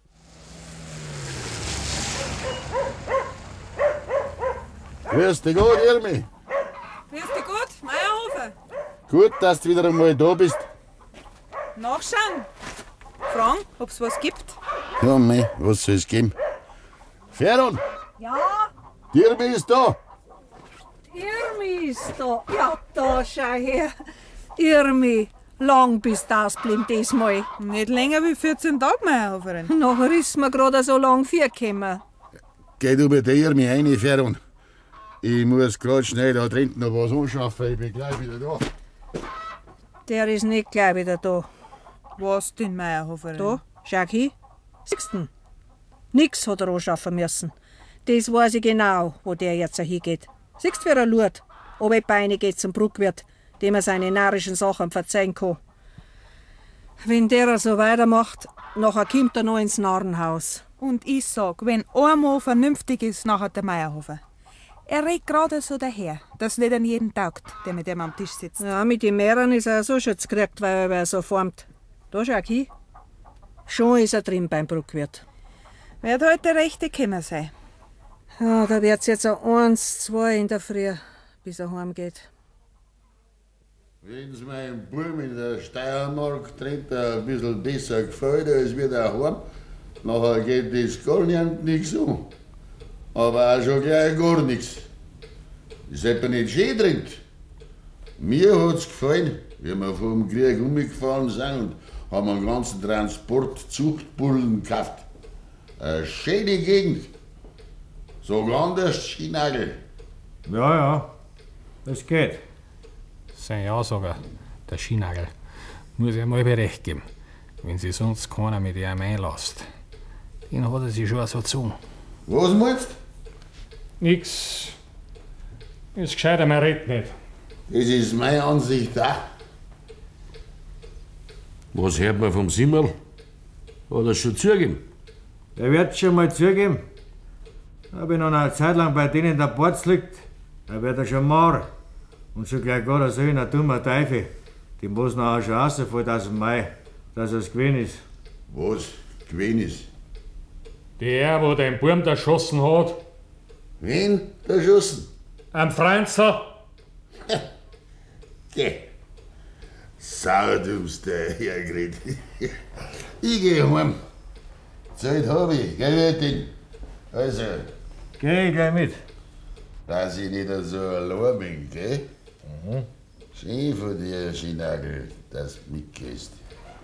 Grüß dich gut, Irmi. Grüß dich gut, Meierhofer. Gut, dass du wieder einmal da bist. Nachschauen. Fragen, ob's was gibt. Ja, mei, was soll es geben? Ferun, Ja, die Irmi ist da. Irmi ist da. Ja, da, schau her. Irmi, lang bist du ausgeblieben diesmal. Nicht länger wie vierzehn Tage, Meierhoferin. Nachher ist mir gerade so lang vorgekommen. Geh du bei der Irmi rein, Ferun. Ich muss grad schnell da drin noch was anschaffen, ich bin gleich wieder da. Der ist nicht gleich wieder da. Was denn, Meierhoferin? Da, schau hin. Siehst du? Nix hat er anschaffen müssen. Das weiß ich genau, wo der jetzt hingeht. Siehst du, wie er schaut? Ob er Beine geht zum Bruckwirt, dem er seine narrischen Sachen verzeihen kann. Wenn der so weitermacht, nachher kommt er noch ins Narrenhaus. Und ich sag, wenn einmal vernünftig ist, nachher der Meierhofer. Er redet gerade so daher, dass nicht an jeden taugt, der mit dem am Tisch sitzt. Ja, mit den Mehrern ist er so Schutz gekriegt, weil er so formt. Da schau hin. Schon ist er drin beim Bruckwirt. Wird heute der Rechte gekommen sein. Ja, da wird's jetzt auch eins, zwei in der Früh, bis er heimgeht. Wenn's meinem Buben in der Steiermark tritt, ein bisschen besser gefällt als wie daheim, nachher geht das gar nichts um. Aber auch schon gleich gar nichts. Das hat mir nicht schön drin. Mir hat's gefallen, wie wir vom Krieg umgefahren sind und haben einen ganzen Transport Zuchtbullen gekauft. Eine schöne Gegend. Sogar anders, Schinagel. Ja, ja, das geht. Sein Ja-Sager, der Schienagel, muss ich mal recht geben, wenn sich sonst keiner mit ihm einlässt. Den hat er sich schon so gezogen. Was meinst du? Nix. Ist gescheiter, man redet nicht. Das ist meine Ansicht auch. Was hört man vom Simmel? Hat er schon zugegeben? Der wird schon mal zugeben. Wenn noch eine Zeit lang bei denen der Bord liegt, dann wird er schon machen. Und schon gleich geht er so in ein dummer Teufel. Dem was nachher schon rausfällt aus dem Mai, dass er's gewesen ist. Was gewesen ist? Der, wo den Burm erschossen hat. Wen erschossen? Am Freinzl. Geh. Saudums, der Herrgrit. Ich geh heim. Zeit hab ich, gell, Wirtin? Also. Geh gleich mit. Dass ich nicht so allein bin, gell? Mhm. Schön von dir, Schinagel, dass du mitgehst.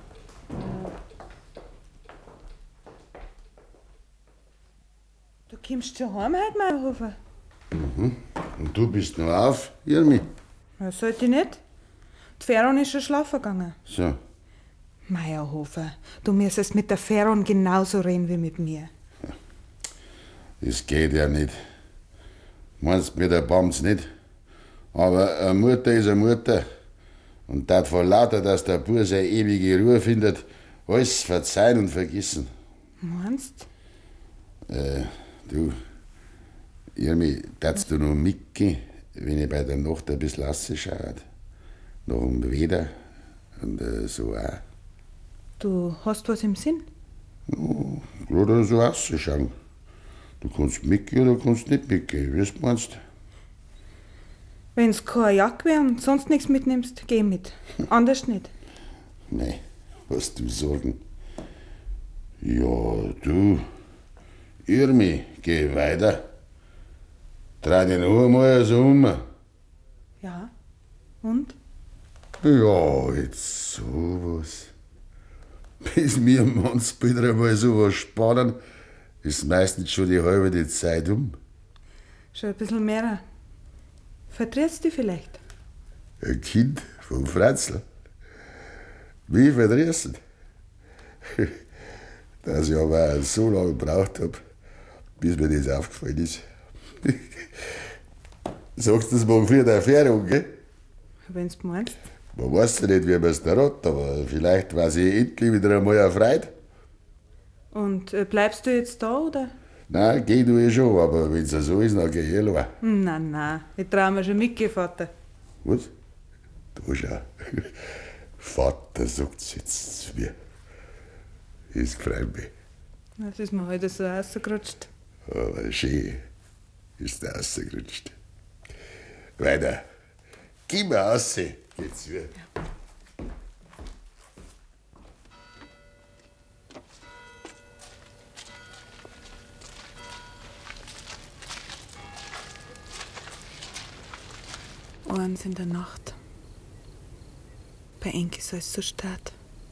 Du kommst schon heim heute, Meyerhofer? Mhm. Und du bist noch auf, Irmi? Ja, sollte ich nicht. Die Ferron ist schon schlafen gegangen. So. Meyerhofer, du müsstest mit der Ferron genauso reden wie mit mir. Das geht ja nicht. Meinst mir der Bams nicht? Aber eine Mutter ist eine Mutter. Und das vor lauter, dass der Bub seine ewige Ruhe findet, alles verzeihen und vergessen. Meinst Äh, du, Irmi, darfst du noch mitgehen, wenn ich bei der Nacht ein bisschen rausschaue? Nach dem Wetter und äh, so auch. du hast was im Sinn? Ja, gerade so rausschauen. Du kannst mitgehen oder kannst nicht mitgehen, wie du meinst. Wenn's keine Jacke wär und sonst nichts mitnimmst, geh mit. Anders nicht. Nein, was du sagen. Ja, du, Irmi, geh weiter. Dreh dich noch einmal so um. Ja, und? Ja, jetzt sowas. Bis wir uns wieder einmal sowas spannen, ist meistens schon die halbe die Zeit um. Schon ein bisschen mehr. Verdrehst du vielleicht? Ein Kind vom Franzl. Wie verdrießen? Dass ich aber auch so lange gebraucht habe, bis mir das aufgefallen ist. Sagst du das morgen früh der Fährung, gell? Wenn's meinst. Man weiß ja nicht, wie man es da hat, aber vielleicht war sie endlich wieder einmal erfreut. Und äh, bleibst du jetzt da, oder? Nein, geh du eh schon, aber wenn es so ist, dann geh ich allein. Nein, nein, ich trau mir schon mitgehen, Vater. Was? Da schau. Vater sagt's jetzt zu mir. Das freut mich. Das ist mir heute so rausgerutscht. Aber schön ist der rausgerutscht. Weiter. Gib mir raus, geht's wieder. Eins in der Nacht. Bei Enki ist alles so stark.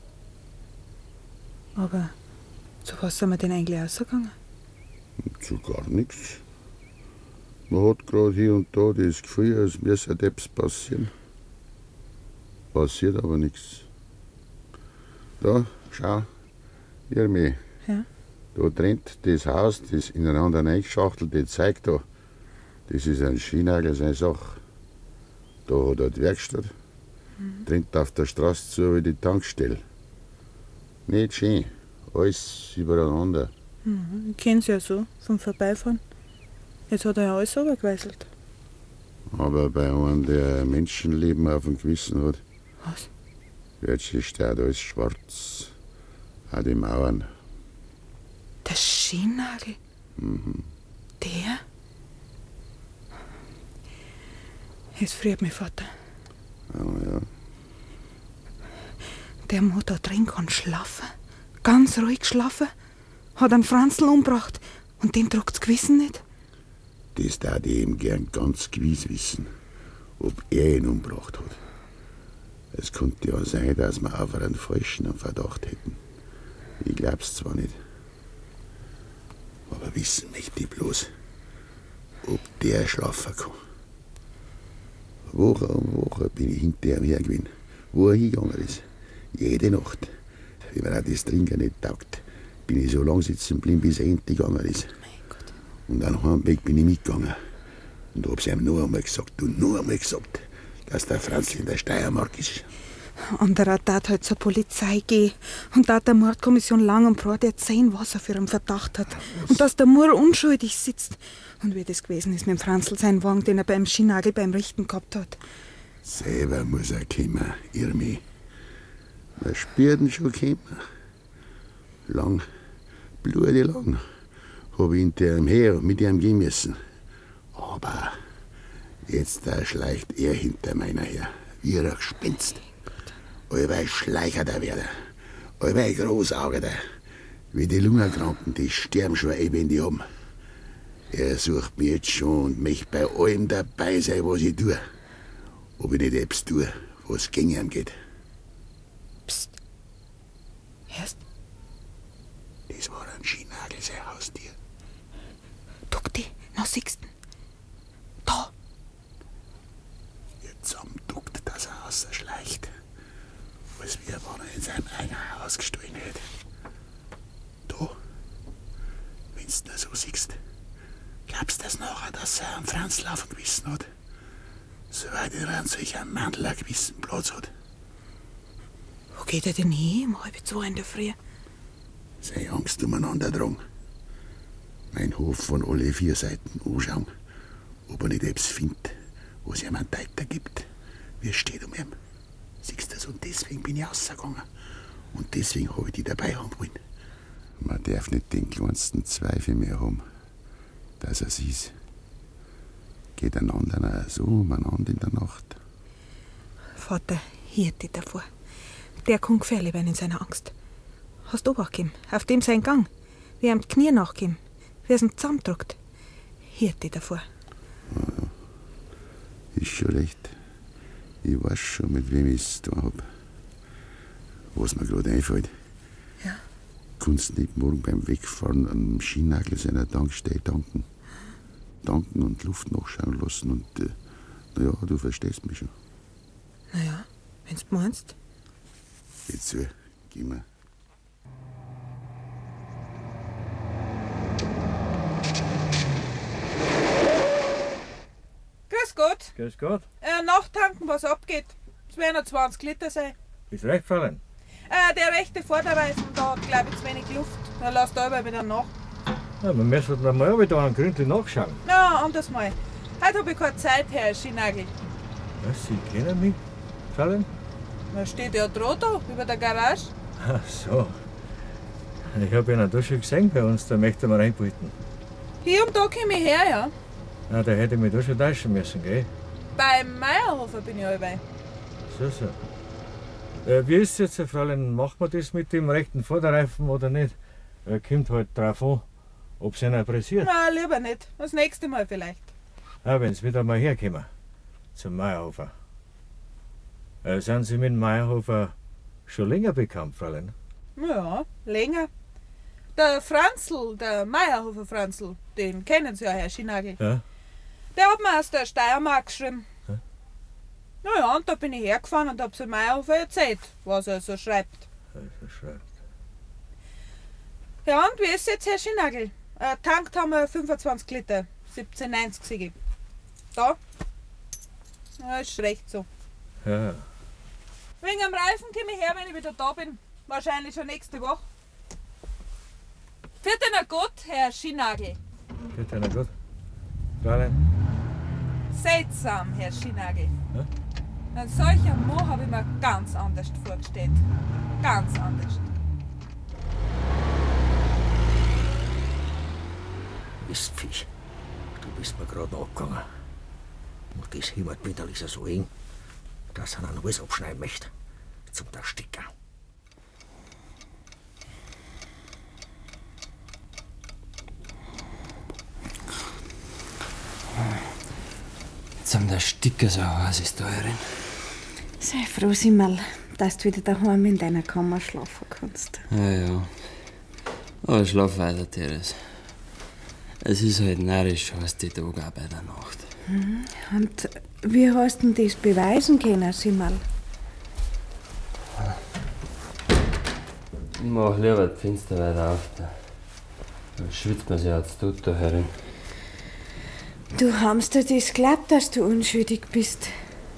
Aber zu was sind wir denn eigentlich rausgegangen? Zu gar nichts. Man hat gerade hier und da das Gefühl, als müsse etwas passieren. Passiert aber nichts. Da, schau, Irmi. Ja? Da trennt das Haus, das ineinander eingeschachtelte Zeug da. Das ist ein Schienagel, seine Sache. Da hat er die Werkstatt. Mhm. Trennt auf der Straße zu wie die Tankstelle. Nicht schön, alles übereinander. Mhm, ich kenn's ja so, vom Vorbeifahren. Jetzt hat er ja alles runtergeweißelt. Aber bei einem, der ein Menschenleben auf dem Gewissen hat, Was? plötzlich steht alles schwarz. Auch die Mauern. Der Schienagel? Mhm. Der? Jetzt friert mein Vater. Oh ja. Der Mann da drin kann schlafen. Ganz ruhig schlafen. Hat einen Franzl umgebracht. Und den druckt's Gewissen nicht. Das darf ich ihm gern ganz gewiss wissen, ob er ihn umgebracht hat. Es könnte ja sein, dass wir auf einen falschen Verdacht hätten. Ich glaub's zwar nicht. Aber wissen möchte ich bloß, ob der schlafen kann. Woche um Woche bin ich hinter ihm her gewesen, wo er hingegangen ist. Jede Nacht. Wie mir auch das Trinken nicht taugt, bin ich so lang sitzen geblieben, bis er endlich gegangen ist. Und am Heimweg bin ich mitgegangen. Und hab's ihm nur einmal gesagt, du nur einmal gesagt, dass der Franzl in der Steiermark ist. Und er hat halt zur Polizei gehen. Und da hat der Mordkommission lang und breit erzählen, was er für einen Verdacht hat. Und dass der Mur unschuldig sitzt. Und wie das gewesen ist mit dem Franzl, sein Wagen, den er beim Schienagel beim Richten gehabt hat. Selber muss er kommen, Irmi. Man spürt ihn schon kommen. Lang, blutig lang, hab ich hinter ihm her und mit ihm gehen müssen. Aber jetzt da schleicht er hinter meiner her, wie ein Gespenst. Allweil schleichert er wieder, allweil großauget er. Wie die Lungenkranken, die sterben schon ebendig um. Er sucht mich jetzt schon und möchte bei allem dabei sein, was ich tue. Ob ich nicht etwas tue, was gegen ihm geht. Psst. Hörst? Das war ein Schienagel, sein Haustier. Duck dich, noch siehst du. Da. Jetzt am duckt, dass er rausschleicht. Als wie wenn er in seinem eigenen Haus gestohlen hätte. Da, wenn's du so siehst, glaubst du das nachher, dass er einen Franzl auf dem Gewissen hat? Soweit er an solch einem Mandel einen gewissen Platz hat. Wo geht er denn hin, um halb zwei in der Früh? Sei Angst umeinander dran. Mein Hof von alle vier Seiten anschauen, ob er nicht etwas findet, was ihm einen Teiter gibt, wie es steht um ihn. Siehst du das? Und deswegen bin ich rausgegangen. Und deswegen habe ich dich dabei haben wollen. Man darf nicht den kleinsten Zweifel mehr haben, dass er es ist. Geht einander so umeinander in der Nacht. Vater, hielt dich davor. Der kann gefährlich werden in seiner Angst. Hast du Obacht gegeben, auf dem sein Gang, wie er ihm die Knie nachgegeben, wie er es ihm zusammendrückt. Hielt dich davor. Ja, ist schon recht. Ich weiß schon, mit wem ich es da hab. Was mir gerade einfällt. Ja? Kannst du nicht morgen beim Wegfahren am Schienagel seiner Tankstelle tanken? Tanken und Luft nachschauen lassen und, äh, naja, du verstehst mich schon. Naja, wenn's du meinst. Jetzt so, geh mal. Grüß Gott. Grüß Gott. Äh, nachtanken, was abgeht. Es werden noch zwanzig Liter sein. Ist recht, Fräulein? Äh, der rechte Vorderreifen, da hat, glaube ich, zu wenig Luft. Da lasst er wieder nach. Ja, wir müssen dann mal wieder gründlich nachschauen. Na, anders mal. Heute habe ich keine Zeit, Herr Schienagel. Was, Sie kennen mich, Fräulein? Da steht ja dran da, über der Garage. Ach so. Ich habe ihn da schon gesehen bei uns, da möchte er mal reinpulten. Hier und da komme ich her, ja. Na, da hätte ich mich da schon täuschen müssen, gell? Beim Meierhofer bin ich allweil. So, so. Äh, wie ist es jetzt, Fräulein? Macht man das mit dem rechten Vorderreifen oder nicht? Äh, kommt halt drauf an, ob es einer pressiert. Na, lieber nicht. Das nächste Mal vielleicht. Ja, wenn Sie wieder mal herkommen. Zum Meierhofer. Äh, sind Sie mit dem Meierhofer schon länger bekannt, Fräulein? Ja, länger. Der Franzl, der Meierhofer Franzl, den kennen Sie ja, Herr Schienagel. Ja. Der hat mir aus der Steiermark geschrieben. Ja. Naja, und da bin ich hergefahren und hab's dem Meierhofer erzählt, was er so schreibt. Also schreibt. Ja, und wie ist jetzt, Herr Schienagel? Äh, tankt haben wir fünfundzwanzig Liter, siebzehn neunzig Siege. Da? Ja, ist recht so. Ja. Wegen am Reifen komme ich her, wenn ich wieder da bin. Wahrscheinlich schon nächste Woche. Für den gut, Herr Schienagel. Geht einer gut? Fräulein. Seltsam, Herr Schinagel. Ja? Einen solchen Mann habe ich mir ganz anders vorgestellt. Ganz anders. Mistviech, du bist mir gerade abgegangen. Und das Heimatmedal ist ja so eng, dass er einen alles abschneiden möchte. Zum Ersticken. Zum Ersticken so heiß ist da herin. Sei froh, Simmel, dass du wieder daheim in deiner Kammer schlafen kannst. Ja, ja. Aber schlaf weiter, Teres. Es ist halt närrisch, heißt die Tage auch bei der Nacht. Mhm. Und wie hast du das beweisen können, Simmel? Ich mach lieber die Fenster weiter auf. Dann schwitzt man sich als tot da herin. Du hast dir das geglaubt, dass du unschuldig bist?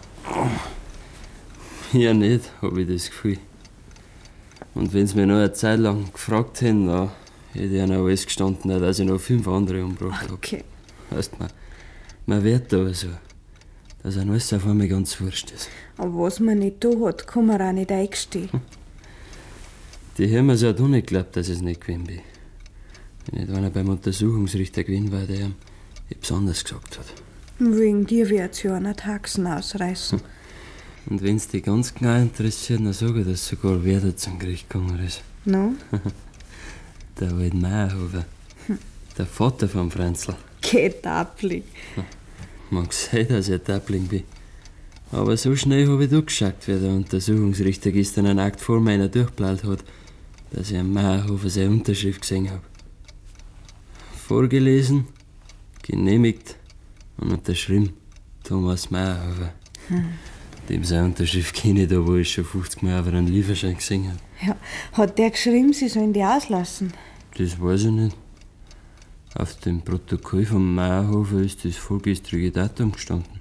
Ja, nicht, hab ich das Gefühl. Und wenn sie mich noch eine Zeit lang gefragt hätten, dann hätte ich ihnen alles gestanden, dass ich noch fünf andere umgebracht habe. Okay. Weißt man, man wird aber so, dass einem alles auf einmal ganz wurscht ist. Aber was man nicht da hat, kann man auch nicht eingestehen. Hm. Die haben mir ja doch nicht geglaubt, dass ich es nicht gewesen bin. Wenn nicht einer beim Untersuchungsrichter gewesen war, der ihm etwas anderes gesagt hat. Wegen dir wird's ja einen Taxen ausreißen. Hm. Und wenn's dich ganz genau interessiert, dann sag ich, dass sogar wer da zum Gericht gegangen ist. No? Der alte Meyerhofer. Hm. Der Vater vom Franzl. Geht Dappling. Hm. Mag sein, dass ich ein Dappling bin. Aber so schnell hab ich durchgeschaut, wie der Untersuchungsrichter gestern einen Akt vor meiner durchbläut hat, dass ich am Meyerhofer seine Unterschrift gesehen hab. Vorgelesen, genehmigt und unterschrieben Thomas Meyerhofer. Hm. Dem seine Unterschrift kenne ich da, wo ich schon fünfzig Mal auf einen Lieferschein gesehen hab. Ja, hat der geschrieben, sie sollen die auslassen? Das weiß ich nicht. Auf dem Protokoll vom Meyerhofer ist das vorgestrige Datum gestanden.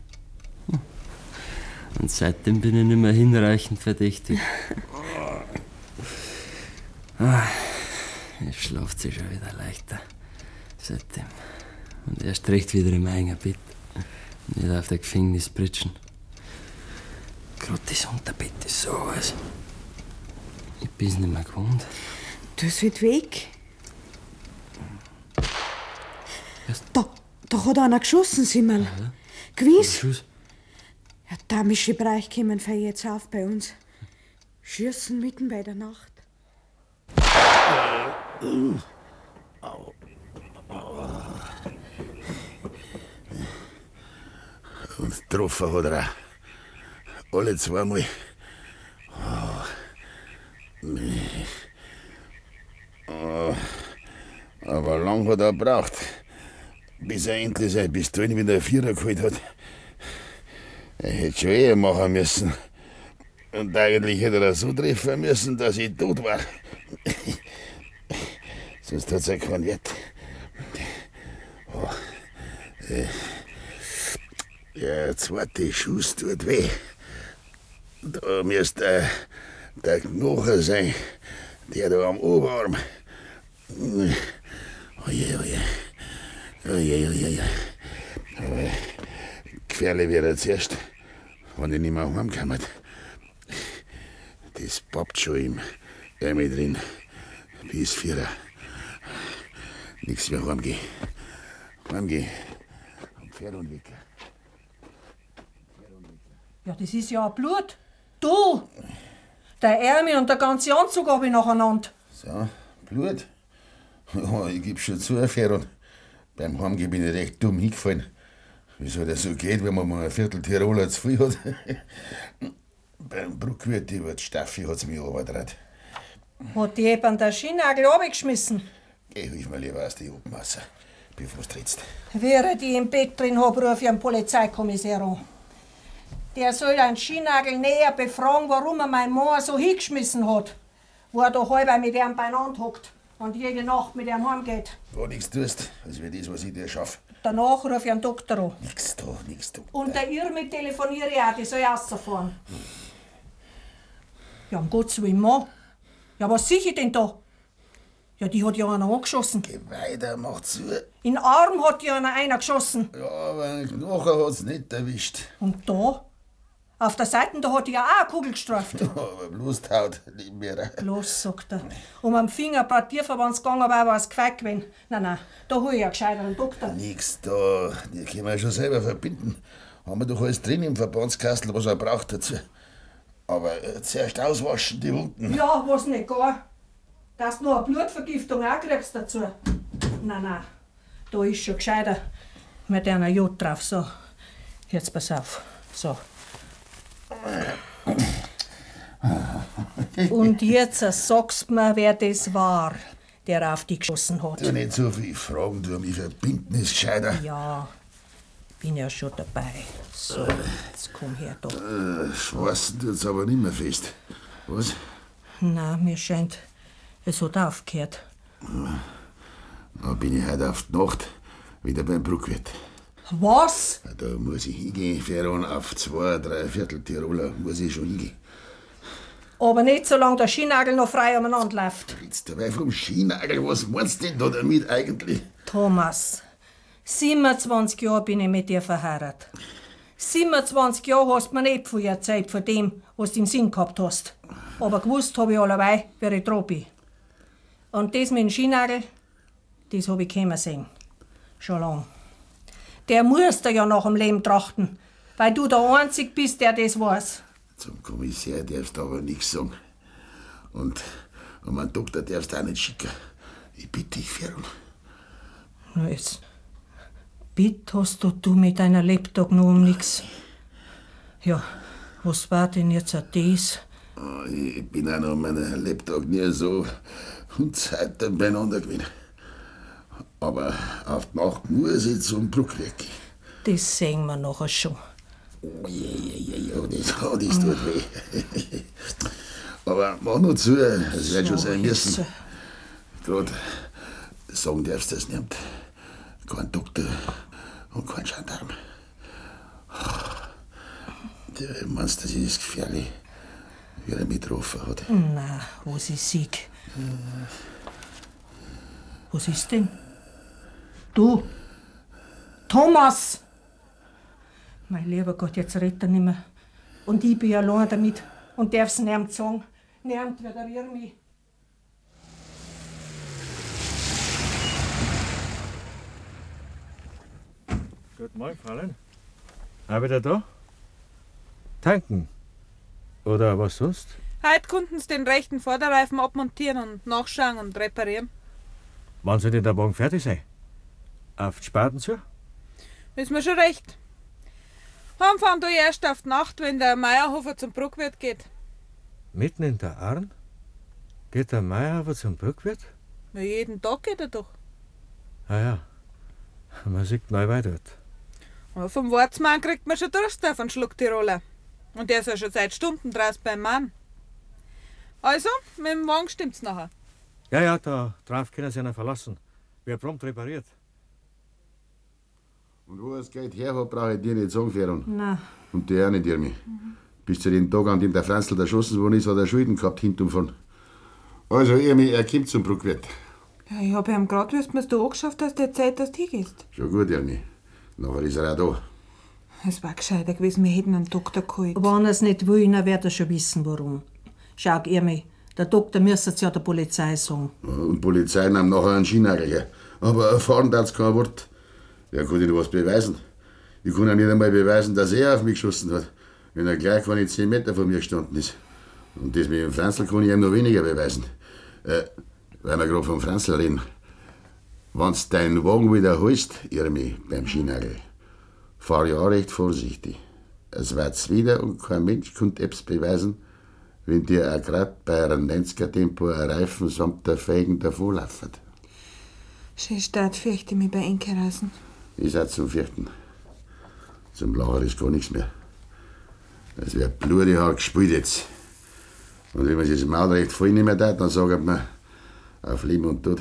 Und seitdem bin ich nicht mehr hinreichend verdächtig. Ah, es schlaft sich schon wieder leichter. Seitdem. Und erst recht wieder im eigenen Bett. Nicht auf der Gefängnisbritschen. Gerade das Unterbett ist so heiß. Ich bin's nicht mehr gewohnt. Das wird weg. Da, da hat einer geschossen, Simmel. Ja. Gewiss? Ja, damische Bereich kommen für jetzt auf bei uns. Schießen mitten bei der Nacht. Und getroffen hat er auch. Alle zweimal. Oh. Nee. Oh. Aber lang hat er gebraucht, bis er endlich seine Pistole wieder ein Vierer geholt hat. Er hätte schon eher machen müssen. Und eigentlich hätte er so treffen müssen, dass ich tot war. Sonst hat es ja keinen Wert. Oh. Der zweite Schuss tut weh. Da müsste der, der Knochen sein, der da am Oberarm. Oje, oje. Oje, oje, oje. Aber gefährlich wird er zuerst, wenn ich nicht mehr heimkomme. Das pappt schon im Ärmel drin. Bis Vierer. Nichts mehr heimgehen. Heimgehen. Am Pferd und weg. Ja, das ist ja ein Blut. Du! Der Ärmel und der ganze Anzug hab ich nacheinander. So, Blut? Ja, ich geb schon zu, Ferron. Beim Heimgehen bin ich recht dumm hingefallen. Wieso das so geht, wenn man mal ein Viertel Tiroler zu viel hat. Beim Bruckwirt über die Staffi hat's mich runtergedreht. Hat die jemand den Schienagel runtergeschmissen? Geh, hilf mir lieber aus der Jugendmasse, bevor du trittst. Während ich im Bett drin hab, ruf ich einen Polizeikommissar an. Der soll einen Schienagel näher befragen, warum er meinen Mann so hingeschmissen hat. Wo er da halber mit ihm beieinander hockt und jede Nacht mit ihm heimgeht. Gar nichts tust, als wäre das, was ich dir schaffe. Danach ruf ich einen Doktor an. Nix da, nix da. Und der Irmi telefoniere ich auch, die soll rausfahren. Ja, um Gottes Willen, Mann. Ja, was sehe ich denn da? Ja, die hat ja einer angeschossen. Geh weiter, mach zu. In den Arm hat ja einer, einer geschossen. Ja, aber einen Knochen hat's nicht erwischt. Und da? Auf der Seite, da hat die ja auch eine Kugel gestraft. Aber bloß die Haut, neben mir. Bloß, sagt er. Um am Finger Partierverbands gegangen, aber war es gefeit gewesen. Nein, nein, da hol ich ja gescheiter einen Doktor. Nix da, die können wir schon selber verbinden. Haben wir doch alles drin im Verbandskastel, was er braucht dazu. Aber äh, zuerst auswaschen, die Wunden. Ja, was nicht gar. Dass du noch eine Blutvergiftung auch kriegst dazu. Nein, nein, da ist schon gescheiter mit einer Jod drauf. So, jetzt pass auf. So. Und jetzt sagst du mir, wer das war, der auf dich geschossen hat. Du nicht so viel Fragen, du mich verbinden ist gescheiter. Ja, bin ja schon dabei. So, jetzt komm her da. Äh, Schwarzen tut's aber nicht mehr fest. Was? Nein, mir scheint, es hat aufgehört. Dann bin ich heute auf die Nacht wieder beim Bruckwirt. Was? Da muss ich hingehen, Ferron, auf zwei, drei Viertel Tiroler muss ich schon hingehen. Aber nicht, solange der Schienagel noch frei umeinander läuft. Jetzt dabei vom Schienagel, was meinst du denn da damit eigentlich? Thomas, siebenundzwanzig Jahre bin ich mit dir verheiratet. siebenundzwanzig Jahre hast du mir nicht viel erzählt von dem, was du im Sinn gehabt hast. Aber gewusst habe ich alleweil, wer ich dran bin. Und das mit dem Schienagel, das habe ich kommen sehen. Schon lang. Der muss dir ja nach dem Leben trachten, weil du der Einzige bist, der das weiß. Zum Kommissär darfst du aber nichts sagen. Und um einen Doktor darfst du auch nicht schicken. Ich bitte dich, Ferron. Na jetzt, bitte hast du, du mit deiner Lebtag noch um nix. Ja, was war denn jetzt auch das? Ich bin auch noch an meinem Lebtag nie so und Zeit beieinander gewesen. Aber auf die Nacht muss ich zum Bruckwirt gehen. Das sehen wir nachher schon. Oh, ja, ja, ja, das, oh, das tut weh. Aber mach nur zu, es wird schon sein müssen. Gerade sagen darfst du das nicht. Kein Doktor und kein Gendarm. Du meinst, das ist gefährlich, wie er mich getroffen hat? Na, was ich sehe. Was ist denn? Du, Thomas! Mein lieber Gott, jetzt redet er nicht mehr. Und ich bin allein damit und darf's niemand sagen. Niemand wird er mich. Guten Morgen, Fräulein. Auch wieder da? Tanken? Oder was sonst? Heute konnten sie den rechten Vorderreifen abmontieren und nachschauen und reparieren. Wann soll denn der Wagen fertig sein? Auf die Spaten zu? Ist mir schon recht. Heim fahren du erst auf die Nacht, wenn der Meierhofer zum Bruckwirt geht. Mitten in der Arn? Geht der Meierhofer zum Bruckwirt? Na, jeden Tag geht er doch. Ah ja, man sieht neu weiter. Aber vom Wartsmann kriegt man schon Durst auf einen Schluck Tiroler. Und der ist ja schon seit Stunden draußen beim Mann. Also, mit dem Wagen stimmt's nachher. Ja, ja, da drauf können Sie ihn verlassen. Wird prompt repariert. Und wo das Geld her hat, brauche ich dir nicht sagen, Ferron. Nein. Und der auch nicht, Irmi. Mhm. Bis zu dem Tag, an dem der Franzl erschossen worden ist, hat er Schulden gehabt, hinten von. Also, Irmi, er kommt zum Bruckwirt. Ja, ich hab ihm grad, wie du angeschafft hast, erzählt, dass du hingehst. Schon gut, Irmi. Nachher ist er auch da. Es war gescheiter gewesen, wir hätten einen Doktor geholt. Wenn er es nicht will, dann wird er schon wissen, warum. Schau, Irmi, der Doktor müsste es ja der Polizei sagen. Und die Polizei nahm nachher einen Schienagel her. Aber erfahren darf's kein Wort. Der kann dir was beweisen. Ich kann ja nicht einmal beweisen, dass er auf mich geschossen hat, wenn er gleich keine zehn Meter von mir gestanden ist. Und das mit dem Franzl kann ich ihm noch weniger beweisen. Äh, weil wir gerade vom Franzl reden. Wenn du deinen Wagen wieder holst, Irmi, beim Schienagel, fahr ja auch recht vorsichtig. Es wird's wieder und kein Mensch kann etwas beweisen, wenn dir auch grad bei einem neunziger Tempo ein Reifen samt der Felgen davonlaufen. Schön stark fürchte ich mich bei Enkerhasen. Ich sag zum Vierten. Zum Lachen ist gar nichts mehr. Es wird blutig hart gespielt jetzt. Und wenn man sich das Maul recht voll nicht mehr tut, dann sagt man auf Leben und Tod.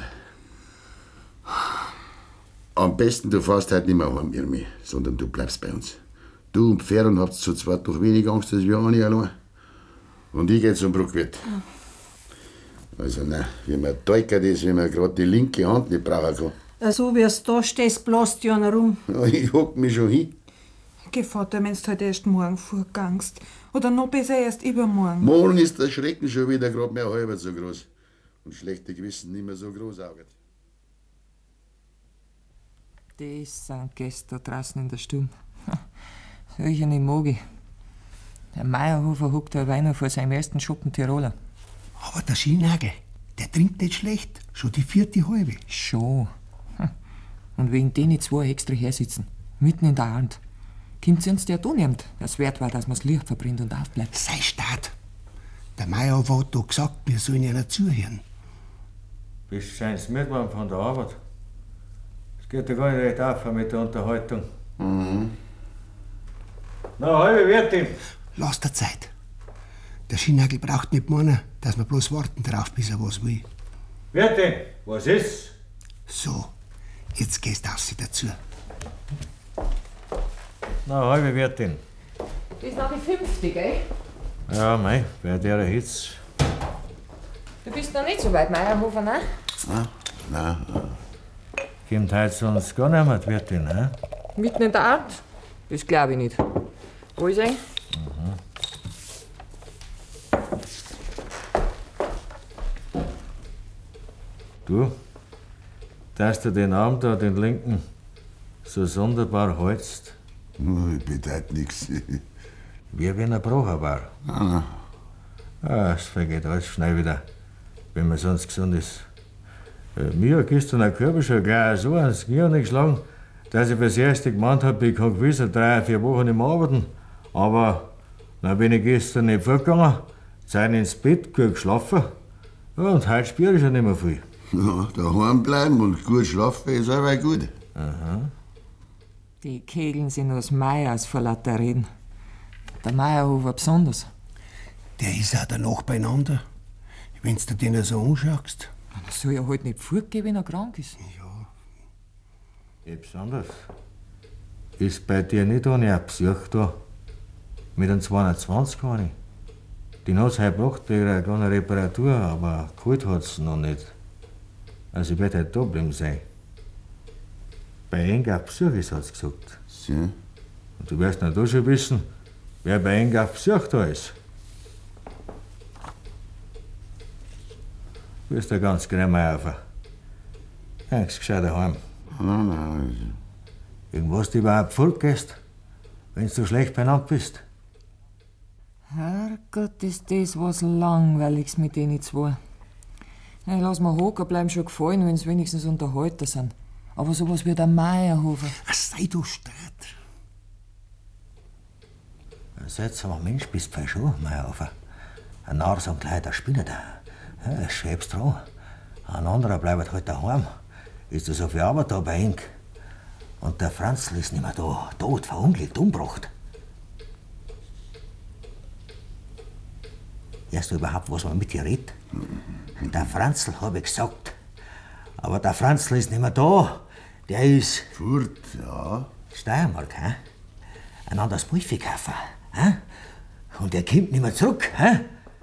Am besten du fährst heute nicht mehr heim, Irmi, sondern du bleibst bei uns. Du und Ferron habt zu zweit doch weniger Angst als wir alle allein. Und ich geh zum Bruckwirt. Also nein, wie man teukert ist, wenn man gerade die linke Hand nicht brauchen kann. So wie es da stehst, bläst du ja noch rum. Ja, ich hock mich schon hin. Geh, Vater, wenn du halt erst morgen vorgangst. Oder noch besser erst übermorgen. Morgen ist der Schrecken schon wieder gerade mehr halber so groß. Und schlechte Gewissen nicht mehr so großaugend. Das sind Gäste da draußen in der Stube. Solche nicht mag ich. Der Meierhofer hockt da Weiner vor seinem ersten Schuppen Tiroler. Aber der Schienagel, der trinkt nicht schlecht. Schon die vierte halbe. Schon. Und wegen denen zwei extra hersitzen. Mitten in der Hand. Kommt uns der da nimmt, das wert war, dass man's Licht verbrennt und aufbleibt. Sei Staat. Der Meierhofer hat doch gesagt, wir sollen ja nicht zuhören. Bist du scheinst mitgekommen von der Arbeit? Es geht ja gar nicht recht auf mit der Unterhaltung. Mhm. Na, halbe Wirtin. Lass dir Zeit. Der Schienagel braucht nicht meinen, dass wir bloß warten drauf, bis er was will. Wirtin, was ist? So, jetzt gehst du raus dazu. Na, halbe Wirtin. Das ist noch die fünfte, gell? Ja, mei, bei der Hitze. Du bist noch nicht so weit, Meierhofer, ne? Nein, nein. Kommt heute sonst gar nicht mehr die Wirtin, ne? Mitten in der Art? Das glaube ich nicht. Wo ist er? Mhm. Du, dass du den Arm da, den linken, so sonderbar hältst. Ich bedeut nix. Wie wenn er gebrochen war. Nein, nein. Ah, es vergeht alles schnell wieder, wenn man sonst gesund ist. Äh, mir hat gestern ein Körper schon gleich so ans Knie geschlagen, dass ich fürs Erste gemeint hab, ich kann gewiss drei, vier Wochen nicht mehr arbeiten. Aber dann bin ich gestern nicht vorgegangen, Zeit ins Bett, gut geschlafen. Ja, und heute spüre ich schon nicht mehr viel. Ja, daheim bleiben und gut schlafen ist allweil gut. Aha. Die Kegeln sind aus Meiers vor lauter Reden. Der Meierhofer besonders. Der ist auch danach beieinander, wenn du den so anschaust. Das soll ja halt nicht fortgehen, wenn er krank ist. Ja. Besonders. Ist bei dir nicht eine Besuch da? Mit einem zweihundertzwanzig gar nicht. Den hat's heute gebracht bei ihrer kleinen Reparatur, aber geholt hat's noch nicht. Also ich werd halt da bleiben sein. Bei Eng auf Besuch ist, hat's gesagt. So. Und du wirst noch da schon wissen, wer bei Eng auf Besuch da ist. Du bist ja ganz Grimmeierfer. Gehst gescheit daheim. Nein, nein. Irgendwas du überhaupt fortgehst, wenn du schlecht beieinander bist. Herrgott, ist das was Langweiliges mit denen zwei. Ich lass mal hocken, bleiben schon gefallen, wenn sie wenigstens Unterhalter sind. Aber sowas wie der Meierhofer. Sei du Staat. Seid aber Mensch, bist du schon, Meierhofer. Ein Narr sagt gleich, der spinnt da. Ja, schäbst dran. Ein anderer bleibt halt daheim. Ist so viel Arbeit da bei Eng. Und der Franzl ist nicht mehr da. Tot, verunglückt, umgebracht. Weißt du überhaupt, was man mit dir redet? Der Franzl, hab ich gesagt. Aber der Franzl ist nicht mehr da. Der ist... Furt, ja. Steiermark, hä? Ein anderes Briefe kaufen, hä? Und er kommt nicht mehr zurück, hä?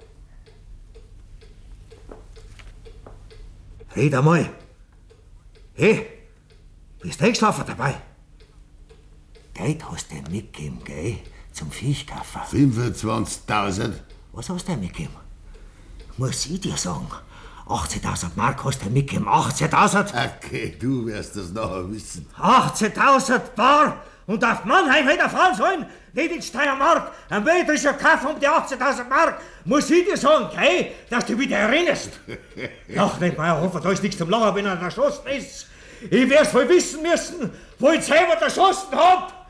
Red einmal. Hey, bist du eingeschlafen dabei? Geld hast du mitgegeben, gell? Zum Viechkaufen. fünfundzwanzigtausend. Was hast du mitgegeben? Muss ich dir sagen. achtzehntausend Mark hast du mitgegeben. achtzehntausend? Okay, du wirst das nachher wissen. achtzehntausend Bar! Und auf Mannheim hätte er fahren sollen, nicht in Steiermark. Ein weltrischer Kauf um die achtzehntausend Mark. Muss ich dir sagen, gell, dass du wieder erinnerst. Lach nicht, Meierhofer, da ist nichts zum Lachen, wenn er erschossen ist. Ich werd's wohl wissen müssen, wo ich selber erschossen hab.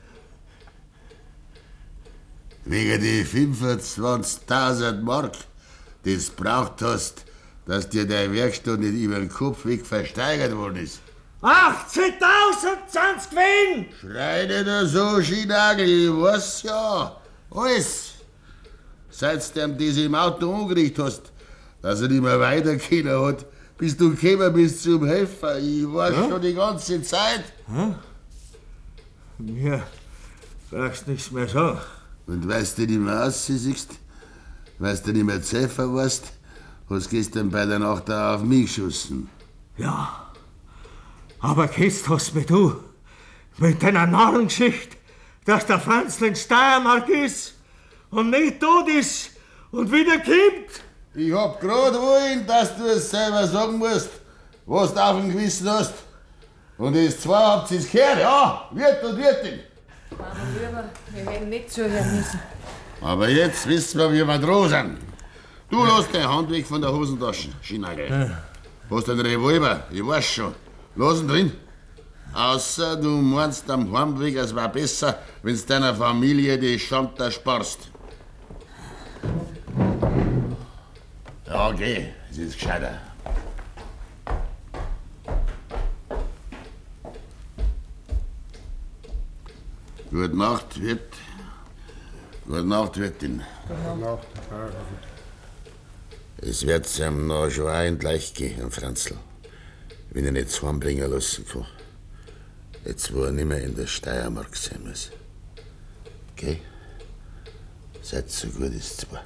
Wegen die fünfundzwanzigtausend Mark, das braucht hast, dass dir deine Werkstatt nicht über den Kopf weg versteigert worden ist. achtzehntausend sind's gewesen! Schrei nicht so, Schienagel, ich weiß ja. Alles. Seit du ihm das im Auto angerichtet hast, dass er nicht mehr weitergehen hat, bis du gekommen bist zum Helfer. Ich weiß ja? schon die ganze Zeit. Hm? Mir brauchst nichts mehr sagen. Und weißt du nicht mehr aussiehst, weißt du nicht mehr Zepfer warst hast gestern bei der Nacht auch auf mich geschossen. Ja, aber kennst hast mich du mit deiner Narrengeschichte, dass der Franzl in Steiermark ist und nicht tot ist und wieder kommt? Ich hab grad wollen, dass du es selber sagen musst, was du auf dem Gewissen hast. Und das zwei habt ihr's gehört, ja, Wirt und Wirtin. Aber lieber, wir hätten nicht zuhören müssen. Aber jetzt wissen wir, wie wir dran sind. Du lass deine Hand weg von der Hosentasche, Schienagel. Ja. Hast einen Revolver, ich weiß schon. Lass ihn drin. Außer du meinst am Heimweg, es war besser, wenn's deiner Familie die Schand ersparst. Ja, geh, es ist gescheiter. Gute Nacht, Wirt. Gute Nacht, Wirtin. Gute Nacht. Es wird's ihm noch schon auch entgleich gehen, Herrn Franzl, wenn er nicht heimbringen lassen kann. Jetzt, wo er nicht mehr in der Steiermark sein muss. Okay? Seid so gut, ist zwar.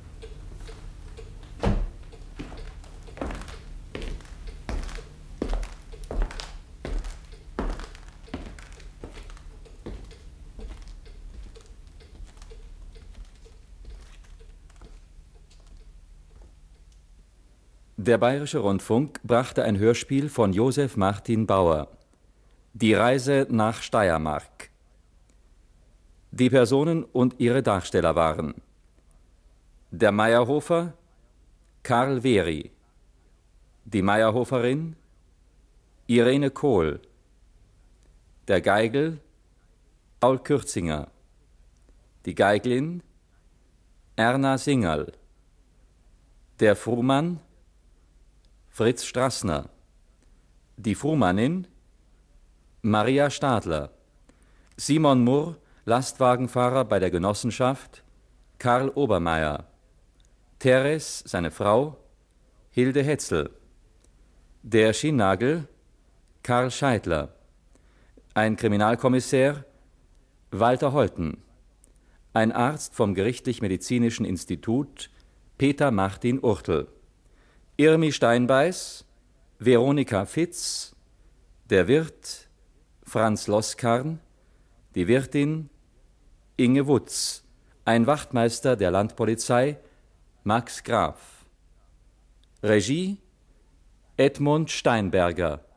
Der Bayerische Rundfunk brachte ein Hörspiel von Josef Martin Bauer. Die Reise nach Steiermark. Die Personen und ihre Darsteller waren: der Meierhofer Karl Wehry, die Meierhoferin Irene Kohl, der Geigel Paul Kürzinger, die Geiglin Erna Singerl, der Fuhrmann Fritz Strassner, die Fuhrmannin Maria Stadler, Simon Murr, Lastwagenfahrer bei der Genossenschaft Karl Obermeier, Teres, seine Frau Hilde Hetzel, der Schiennagel Karl Scheidler, ein Kriminalkommissär Walter Holten, ein Arzt vom Gerichtlich-Medizinischen Institut Peter Martin Urtel, Irmi Steinbeiß, Veronika Fitz, der Wirt Franz Loskarn, die Wirtin Inge Wutz, ein Wachtmeister der Landpolizei Max Graf. Regie Edmund Steinberger.